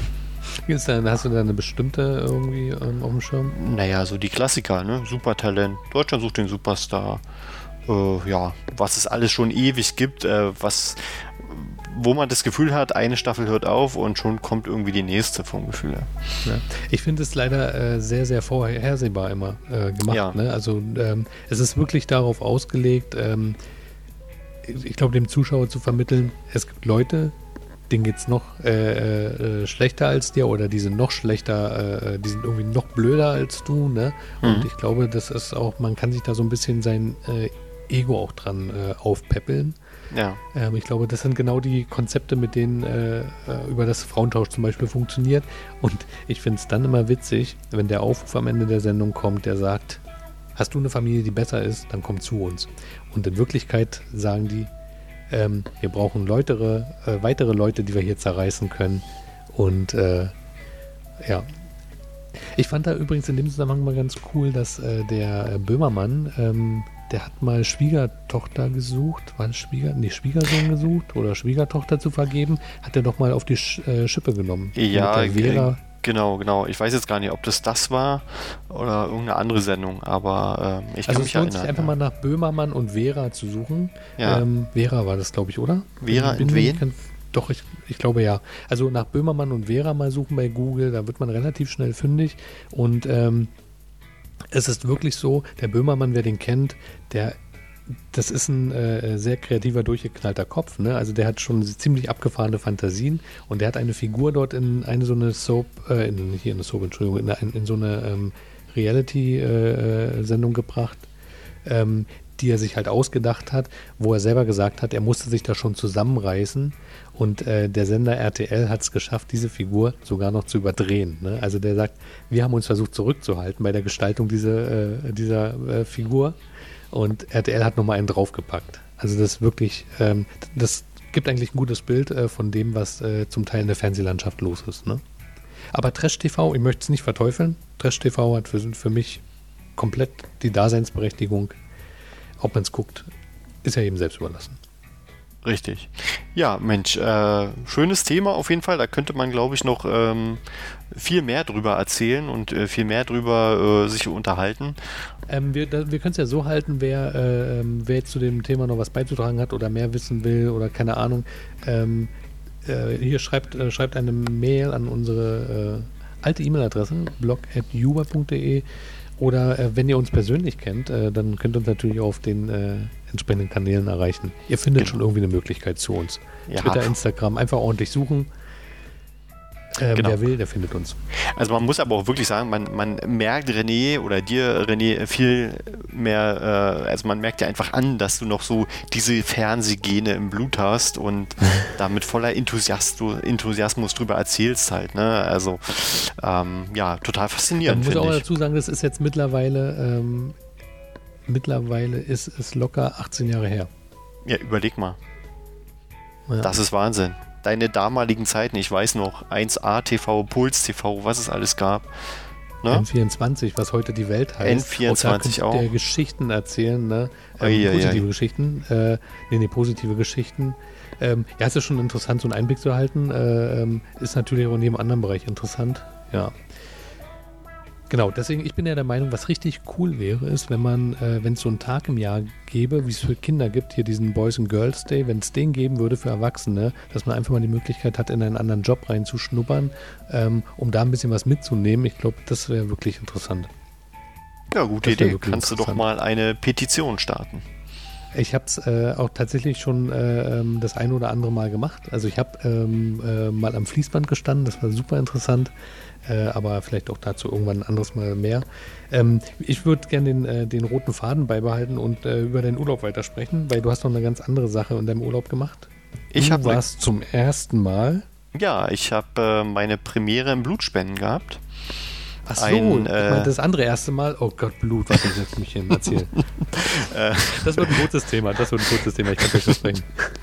Ist da, hast du da eine bestimmte irgendwie ähm, auf dem Schirm? naja, so die Klassiker, ne? Supertalent, Deutschland sucht den Superstar, äh, ja, was es alles schon ewig gibt, äh, was wo man das Gefühl hat, eine Staffel hört auf und schon kommt irgendwie die nächste vom Gefühl her. Ja. Ich finde es leider äh, sehr, sehr vorhersehbar immer äh, gemacht. Ja. Ne? Also ähm, es ist wirklich darauf ausgelegt, ähm, ich glaube, dem Zuschauer zu vermitteln, es gibt Leute, denen geht es noch äh, äh, schlechter als dir oder die sind noch schlechter, äh, die sind irgendwie noch blöder als du. Ne? Und Mhm. ich glaube, das ist auch, man kann sich da so ein bisschen sein äh, Ego auch dran äh, aufpäppeln. Ja. Ähm, ich glaube, das sind genau die Konzepte, mit denen äh, äh, über das Frauentausch zum Beispiel funktioniert. Und ich finde es dann immer witzig, wenn der Aufruf am Ende der Sendung kommt, der sagt, hast du eine Familie, die besser ist, dann komm zu uns. Und in Wirklichkeit sagen die, ähm, wir brauchen Leutere, äh, weitere Leute, die wir hier zerreißen können. Und äh, ja. Ich fand da übrigens in dem Zusammenhang mal ganz cool, dass äh, der Böhmermann, ähm, der hat mal Schwiegertochter gesucht, war das Schwieger, nee, Schwiegersohn gesucht oder Schwiegertochter zu vergeben, hat er doch mal auf die Sch äh, Schippe genommen. Ja, Mit der Vera. g- genau, genau. Ich weiß jetzt gar nicht, ob das das war oder irgendeine andere Sendung, aber ähm, ich Also kann es mich lohnt sich erinnern. einfach ja. mal nach Böhmermann und Vera zu suchen. Ja. Ähm, Vera war das, glaube ich, oder? Vera Bin- und bin- wen? kann- Doch, ich, ich glaube ja. Also nach Böhmermann und Vera mal suchen bei Google, da wird man relativ schnell fündig. Und ähm, es ist wirklich so, der Böhmermann, wer den kennt, der das ist ein äh, sehr kreativer, durchgeknallter Kopf. Ne? Also der hat schon ziemlich abgefahrene Fantasien und der hat eine Figur dort in eine so eine Soap, äh, in, nicht hier in eine Soap, Entschuldigung, in, eine, in so eine ähm, Reality-Sendung äh, gebracht, ähm, die er sich halt ausgedacht hat, wo er selber gesagt hat, er musste sich da schon zusammenreißen und äh, der Sender R T L hat es geschafft, diese Figur sogar noch zu überdrehen. Ne? Also der sagt, wir haben uns versucht zurückzuhalten bei der Gestaltung dieser, äh, dieser äh, Figur und R T L hat nochmal einen draufgepackt. Also das ist wirklich, ähm, das gibt eigentlich ein gutes Bild äh, von dem, was äh, zum Teil in der Fernsehlandschaft los ist. Ne? Aber Trash-T V, ich möchte es nicht verteufeln, Trash-T V hat für, für mich komplett die Daseinsberechtigung. Ob man es guckt, ist ja jedem selbst überlassen. Richtig. Ja, Mensch, äh, schönes Thema auf jeden Fall. Da könnte man, glaube ich, noch ähm, viel mehr drüber erzählen und äh, viel mehr drüber äh, sich unterhalten. Ähm, wir wir können es ja so halten, wer, äh, wer jetzt zu dem Thema noch was beizutragen hat oder mehr wissen will oder keine Ahnung, ähm, äh, hier schreibt, äh, schreibt eine Mail an unsere äh, alte E-Mail-Adresse, blog at juba punkt de. Oder äh, wenn ihr uns persönlich kennt, äh, dann könnt ihr uns natürlich auf den äh, entsprechenden Kanälen erreichen. Ihr findet Genau. schon irgendwie eine Möglichkeit zu uns. Ja. Twitter, Instagram, einfach ordentlich suchen. Ähm, Genau. Wer will, der findet uns. Also man muss aber auch wirklich sagen, man, man merkt René oder dir, René, viel mehr, äh, also man merkt ja einfach an, dass du noch so diese Fernsehgene im Blut hast und da mit voller Enthusiasmus, Enthusiasmus drüber erzählst halt, ne? Also ähm, ja, total Man faszinierend, muss auch finde ich. dazu sagen, das ist jetzt mittlerweile, ähm, mittlerweile ist es locker achtzehn Jahre her. Ja, überleg mal. Ja. Das ist Wahnsinn. Deine damaligen Zeiten, ich weiß noch, eins A T V, Puls T V, was es alles gab. Ne? N vierundzwanzig, was heute die Welt heißt. N vierundzwanzig auch. Da könnt ihr auch. Geschichten erzählen, ne? Ähm, Ei, ei, positive ei. Geschichten. Äh, nee, nee, positive Geschichten. Ähm, ja, es ist schon interessant, so einen Einblick zu erhalten. Äh, ähm, ist natürlich auch in jedem anderen Bereich interessant. Ja. Genau, deswegen, ich bin ja der Meinung, was richtig cool wäre, ist, wenn man, äh, wenn es so einen Tag im Jahr gäbe, wie es für Kinder gibt, hier diesen Boys and Girls Day, wenn es den geben würde für Erwachsene, dass man einfach mal die Möglichkeit hat, in einen anderen Job reinzuschnuppern, ähm, um da ein bisschen was mitzunehmen. Ich glaube, das wäre wirklich interessant. Ja, gute Das wär Idee. wirklich Kannst du doch interessant. mal eine Petition starten. Ich habe es äh, auch tatsächlich schon äh, das ein oder andere Mal gemacht. Also ich habe ähm, äh, mal am Fließband gestanden, das war super interessant, äh, aber vielleicht auch dazu irgendwann ein anderes Mal mehr. Ähm, ich würde gerne den, äh, den roten Faden beibehalten und äh, über deinen Urlaub weitersprechen, weil du hast noch eine ganz andere Sache in deinem Urlaub gemacht. Ich du warst zum ersten Mal. Ja, ich habe äh, meine Premiere im Blutspenden gehabt. Ach so, Ein, ich äh, meine, das andere erste Mal, oh Gott, Blut, warte, ich setze mich hin, erzähl. Das wird ein kurzes Thema, das wird ein kurzes Thema, ich kann euch versprechen.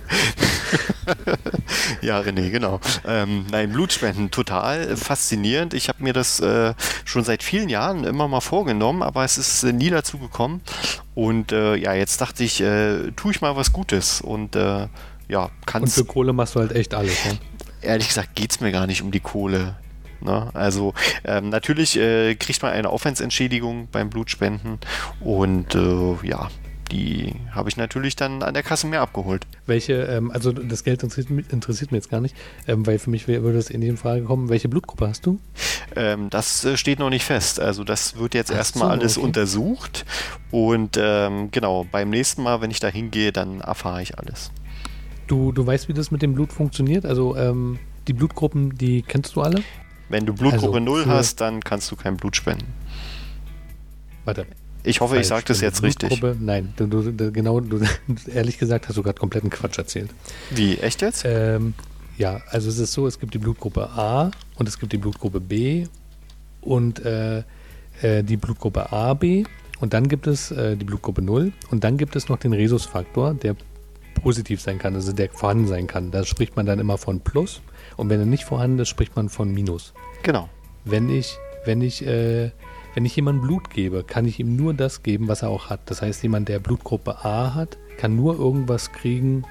Ja, René, genau. Ähm, nein, Blutspenden, total faszinierend. Ich habe mir das äh, schon seit vielen Jahren immer mal vorgenommen, aber es ist äh, nie dazu gekommen. Und äh, ja, jetzt dachte ich, äh, tue ich mal was Gutes und äh, ja, kannst... Und für Kohle machst du halt echt alles, ne? Ehrlich gesagt geht es mir gar nicht um die Kohle. Ne? Also ähm, natürlich äh, kriegt man eine Aufwandsentschädigung beim Blutspenden und äh, ja, die habe ich natürlich dann an der Kasse mehr abgeholt. Welche, ähm, also das Geld interessiert, mich- interessiert mich jetzt gar nicht, ähm, weil für mich wär- würde das in die Frage kommen, welche Blutgruppe hast du? Ähm, das äh, steht noch nicht fest. Also das wird jetzt Ach erstmal so, alles okay. untersucht und ähm, genau, beim nächsten Mal, wenn ich da hingehe, dann erfahre ich alles. Du, du weißt, wie das mit dem Blut funktioniert? Also ähm, die Blutgruppen, die kennst du alle? Wenn du Blutgruppe Also null für- hast, dann kannst du kein Blut spenden. Warte. Ich hoffe, ich sage das Falsch. jetzt richtig. Blutgruppe, nein, du, du, du, genau, du, ehrlich gesagt hast du gerade kompletten Quatsch erzählt. Wie, echt jetzt? Ähm, ja, also es ist so, es gibt die Blutgruppe A und es gibt die Blutgruppe B und äh, äh, die Blutgruppe A B und dann gibt es äh, die Blutgruppe null und dann gibt es noch den Rhesusfaktor, der positiv sein kann, also der vorhanden sein kann. Da spricht man dann immer von Plus und wenn er nicht vorhanden ist, spricht man von Minus. Genau. Wenn ich, wenn ich, äh, wenn ich jemandem Blut gebe, kann ich ihm nur das geben, was er auch hat. Das heißt, jemand, der Blutgruppe A hat, kann nur irgendwas kriegen,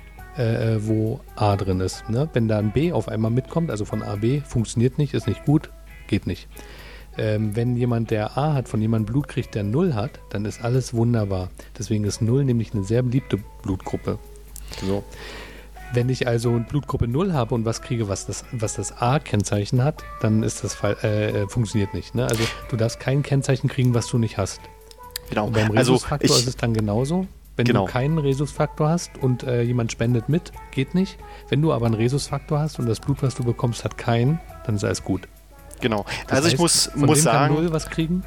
äh, wo A drin ist. Ne? Wenn da ein B auf einmal mitkommt, also von A B, funktioniert nicht, ist nicht gut, geht nicht. Ähm, wenn jemand, der A hat, von jemandem Blut kriegt, der null hat, dann ist alles wunderbar. Deswegen ist null nämlich eine sehr beliebte Blutgruppe. So. Wenn ich also Blutgruppe null habe und was kriege, was das, was das A-Kennzeichen hat, dann ist das Fall, äh, funktioniert nicht. Ne? Also du darfst kein Kennzeichen kriegen, was du nicht hast. Genau. Und beim Also Rhesusfaktor ich, ist es dann genauso. Wenn Genau. du keinen Rhesusfaktor hast und äh, jemand spendet mit, geht nicht. Wenn du aber einen Rhesusfaktor hast und das Blut, was du bekommst, hat keinen, dann ist alles gut. genau. Das Also ich heißt, muss, von muss wem sagen, kann null was kriegen?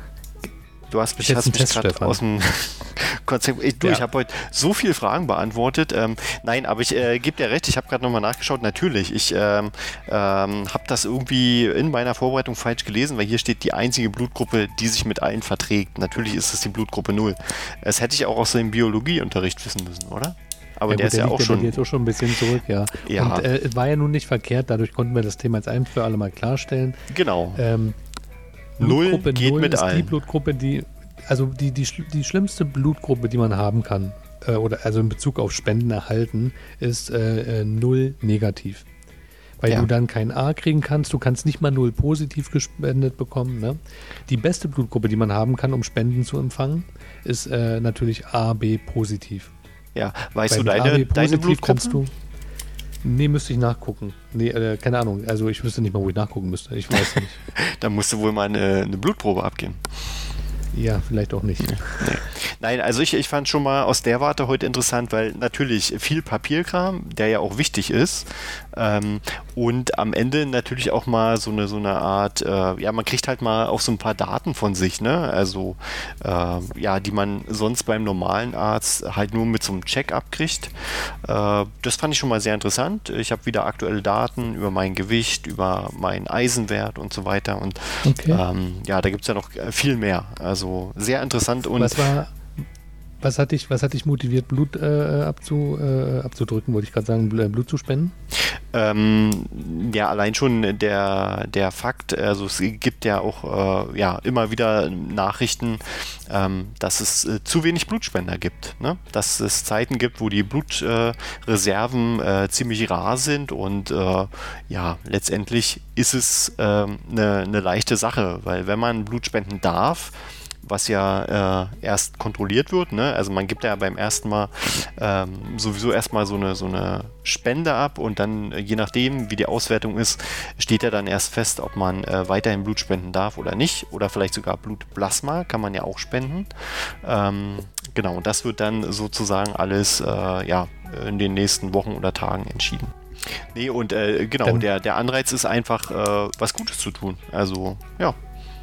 du hast mich, Jetzt hast ein mich Test, gerade Stefan. aus dem Konzept. Ich, du, Ja. ich habe heute so viele Fragen beantwortet. Ähm, nein, aber ich äh, gebe dir recht, ich habe gerade nochmal nachgeschaut. Natürlich, ich ähm, ähm, habe das irgendwie in meiner Vorbereitung falsch gelesen, weil hier steht die einzige Blutgruppe, die sich mit allen verträgt. Natürlich ist es die Blutgruppe null. Das hätte ich auch aus dem Biologieunterricht wissen müssen, oder? Aber Ja, der gut, ist ja liegt auch bei schon. dir jetzt auch schon ein bisschen zurück, ja. Ja. Und äh, es war ja nun nicht verkehrt, dadurch konnten wir das Thema jetzt ein für alle mal klarstellen. Genau. Ähm, Null Blutgruppe geht null mit ist die allen. Blutgruppe, die, also die, die, schl- die schlimmste Blutgruppe, die man haben kann, äh, oder also in Bezug auf Spenden erhalten, ist äh, äh, null negativ. Weil Ja. du dann kein A kriegen kannst, du kannst nicht mal null positiv gespendet bekommen. Ne? Die beste Blutgruppe, die man haben kann, um Spenden zu empfangen, ist äh, natürlich A B positiv. Ja, weißt Weil du mit deine, A B deine positiv Blutgruppe? kannst du. Nee, müsste ich nachgucken. Nee, äh, keine Ahnung. Also ich wüsste nicht mal, wo ich nachgucken müsste. Ich weiß nicht. Da musst du wohl mal eine, eine Blutprobe abgeben. Ja, vielleicht auch nicht. Nein, also ich, ich fand schon mal aus der Warte heute interessant, weil natürlich viel Papierkram, der ja auch wichtig ist, ähm, und am Ende natürlich auch mal so eine so eine Art, äh, ja, man kriegt halt mal auch so ein paar Daten von sich, ne? Also äh, ja, die man sonst beim normalen Arzt halt nur mit so einem Check-up kriegt. Äh, das fand ich schon mal sehr interessant. Ich habe wieder aktuelle Daten über mein Gewicht, über meinen Eisenwert und so weiter. Und Okay. ähm, ja, da gibt es ja noch viel mehr. Also sehr interessant und Was war, was hat dich, was hat dich motiviert, Blut äh, abzu, äh, abzudrücken, wollte ich gerade sagen, Bl- Blut zu spenden? Ähm, ja, allein schon der, der Fakt, also es gibt ja auch äh, ja, immer wieder Nachrichten, ähm, dass es äh, zu wenig Blutspender gibt. Ne? Dass es Zeiten gibt, wo die Blutreserven äh, äh, ziemlich rar sind und äh, ja, letztendlich ist es eine äh, ne, ne leichte Sache, weil wenn man Blut spenden darf, was ja äh, erst kontrolliert wird, ne? Also man gibt ja beim ersten Mal ähm, sowieso erstmal so eine, so eine Spende ab und dann, äh, je nachdem, wie die Auswertung ist, steht ja dann erst fest, ob man äh, weiterhin Blut spenden darf oder nicht oder vielleicht sogar Blutplasma kann man ja auch spenden. Ähm, genau, und das wird dann sozusagen alles äh, ja, in den nächsten Wochen oder Tagen entschieden. Nee, und äh, genau, dann, der, der Anreiz ist einfach, äh, was Gutes zu tun. Also, ja.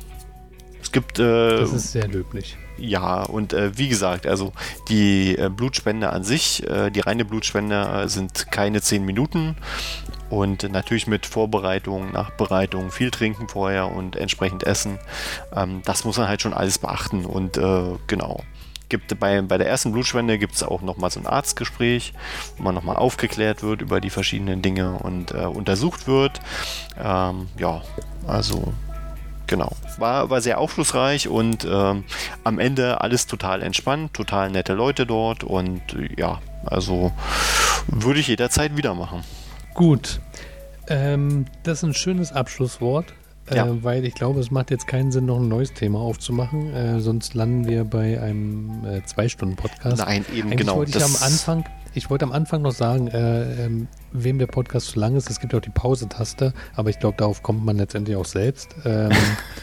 Es gibt... Äh, das ist sehr löblich. Ja, und äh, wie gesagt, also die äh, Blutspende an sich, äh, die reine Blutspende äh, sind keine zehn Minuten und natürlich mit Vorbereitung, Nachbereitung, viel trinken vorher und entsprechend essen. Ähm, das muss man halt schon alles beachten und äh, genau. Gibt bei, bei der ersten Blutspende gibt es auch nochmal so ein Arztgespräch, wo man nochmal aufgeklärt wird über die verschiedenen Dinge und äh, untersucht wird. Ähm, ja, also... Genau, war, war sehr aufschlussreich und ähm, am Ende alles total entspannt, total nette Leute dort und ja, also würde ich jederzeit wieder machen. Gut, ähm, das ist ein schönes Abschlusswort, äh, ja. weil ich glaube, es macht jetzt keinen Sinn, noch ein neues Thema aufzumachen, äh, sonst landen wir bei einem äh, Zwei-Stunden-Podcast. Nein, eben Eigentlich genau. Wollte ich, am Anfang, ich wollte am Anfang noch sagen, äh, ähm, wem der Podcast zu lang ist, es gibt auch die Pause-Taste, aber ich glaube, darauf kommt man letztendlich auch selbst. Ähm,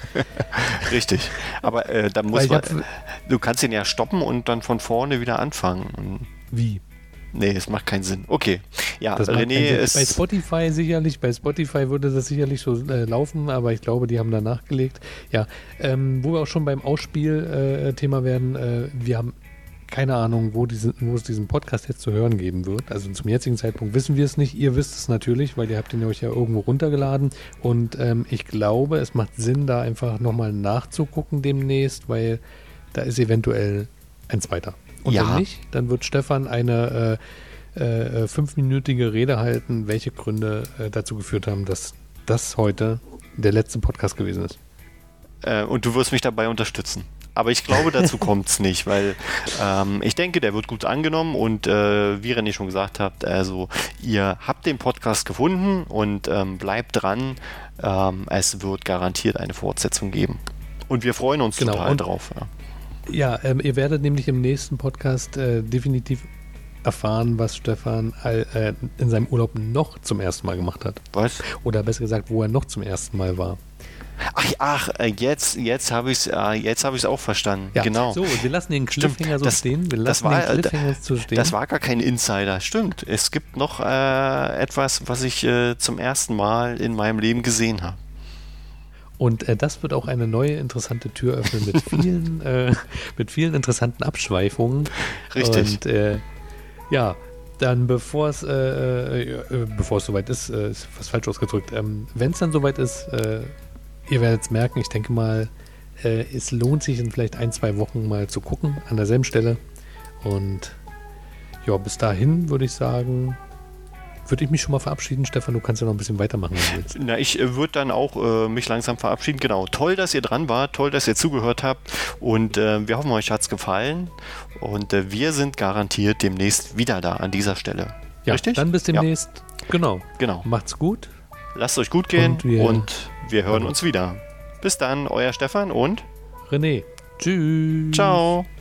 Richtig, aber äh, da muss man, du kannst ihn ja stoppen und dann von vorne wieder anfangen. Wie? Nee, es macht keinen Sinn. Okay, ja, das René ist... Bei Spotify sicherlich, bei Spotify würde das sicherlich so äh, laufen, aber ich glaube, die haben da nachgelegt. Ja, ähm, wo wir auch schon beim Ausspiel-Thema äh, werden, äh, wir haben keine Ahnung, wo, diese, wo es diesen Podcast jetzt zu hören geben wird. Also zum jetzigen Zeitpunkt wissen wir es nicht. Ihr wisst es natürlich, weil ihr habt ihn euch ja irgendwo runtergeladen. Und ähm, ich glaube, es macht Sinn, da einfach nochmal nachzugucken demnächst, weil da ist eventuell ein zweiter. Und ja. wenn nicht, dann wird Stefan eine äh, äh, fünfminütige Rede halten, welche Gründe äh, dazu geführt haben, dass das heute der letzte Podcast gewesen ist. Äh, und du wirst mich dabei unterstützen. Aber ich glaube, dazu kommt es nicht, weil ähm, ich denke, der wird gut angenommen und äh, wie René schon gesagt habt, also ihr habt den Podcast gefunden und ähm, bleibt dran. Ähm, es wird garantiert eine Fortsetzung geben. Und wir freuen uns genau. total und, drauf. Ja, ja ähm, ihr werdet nämlich im nächsten Podcast äh, definitiv erfahren, was Stefan all, äh, in seinem Urlaub noch zum ersten Mal gemacht hat. Was? Oder besser gesagt, wo er noch zum ersten Mal war. Ach, ach jetzt, jetzt habe ich es jetzt hab ich's auch verstanden. Ja, genau. So, wir lassen den Cliffhanger so das, stehen. Wir das lassen war, den Cliffhanger so stehen. Das war gar kein Insider. Stimmt. Es gibt noch äh, etwas, was ich äh, zum ersten Mal in meinem Leben gesehen habe. Und äh, das wird auch eine neue interessante Tür öffnen mit vielen, äh, mit vielen interessanten Abschweifungen. Richtig. Und äh, ja, dann bevor es äh, äh, bevor es soweit ist, äh, ist was falsch ausgedrückt, ähm, wenn es dann soweit ist, äh, ihr werdet es merken, ich denke mal, äh, es lohnt sich in vielleicht ein, zwei Wochen mal zu gucken, an derselben Stelle. Und ja, bis dahin würde ich sagen, würde ich mich schon mal verabschieden. Stefan, du kannst ja noch ein bisschen weitermachen, wenn du willst. Na, ich äh, würde dann auch äh, mich langsam verabschieden. Genau, toll, dass ihr dran wart, toll, dass ihr zugehört habt und äh, wir hoffen, euch hat es gefallen und äh, wir sind garantiert demnächst wieder da an dieser Stelle. Ja, richtig? Dann bis demnächst. Ja. Genau. Genau. Macht's gut. Lasst euch gut gehen und wir, und wir hören uns wieder. Bis dann, euer Stefan und René. Tschüss. Ciao.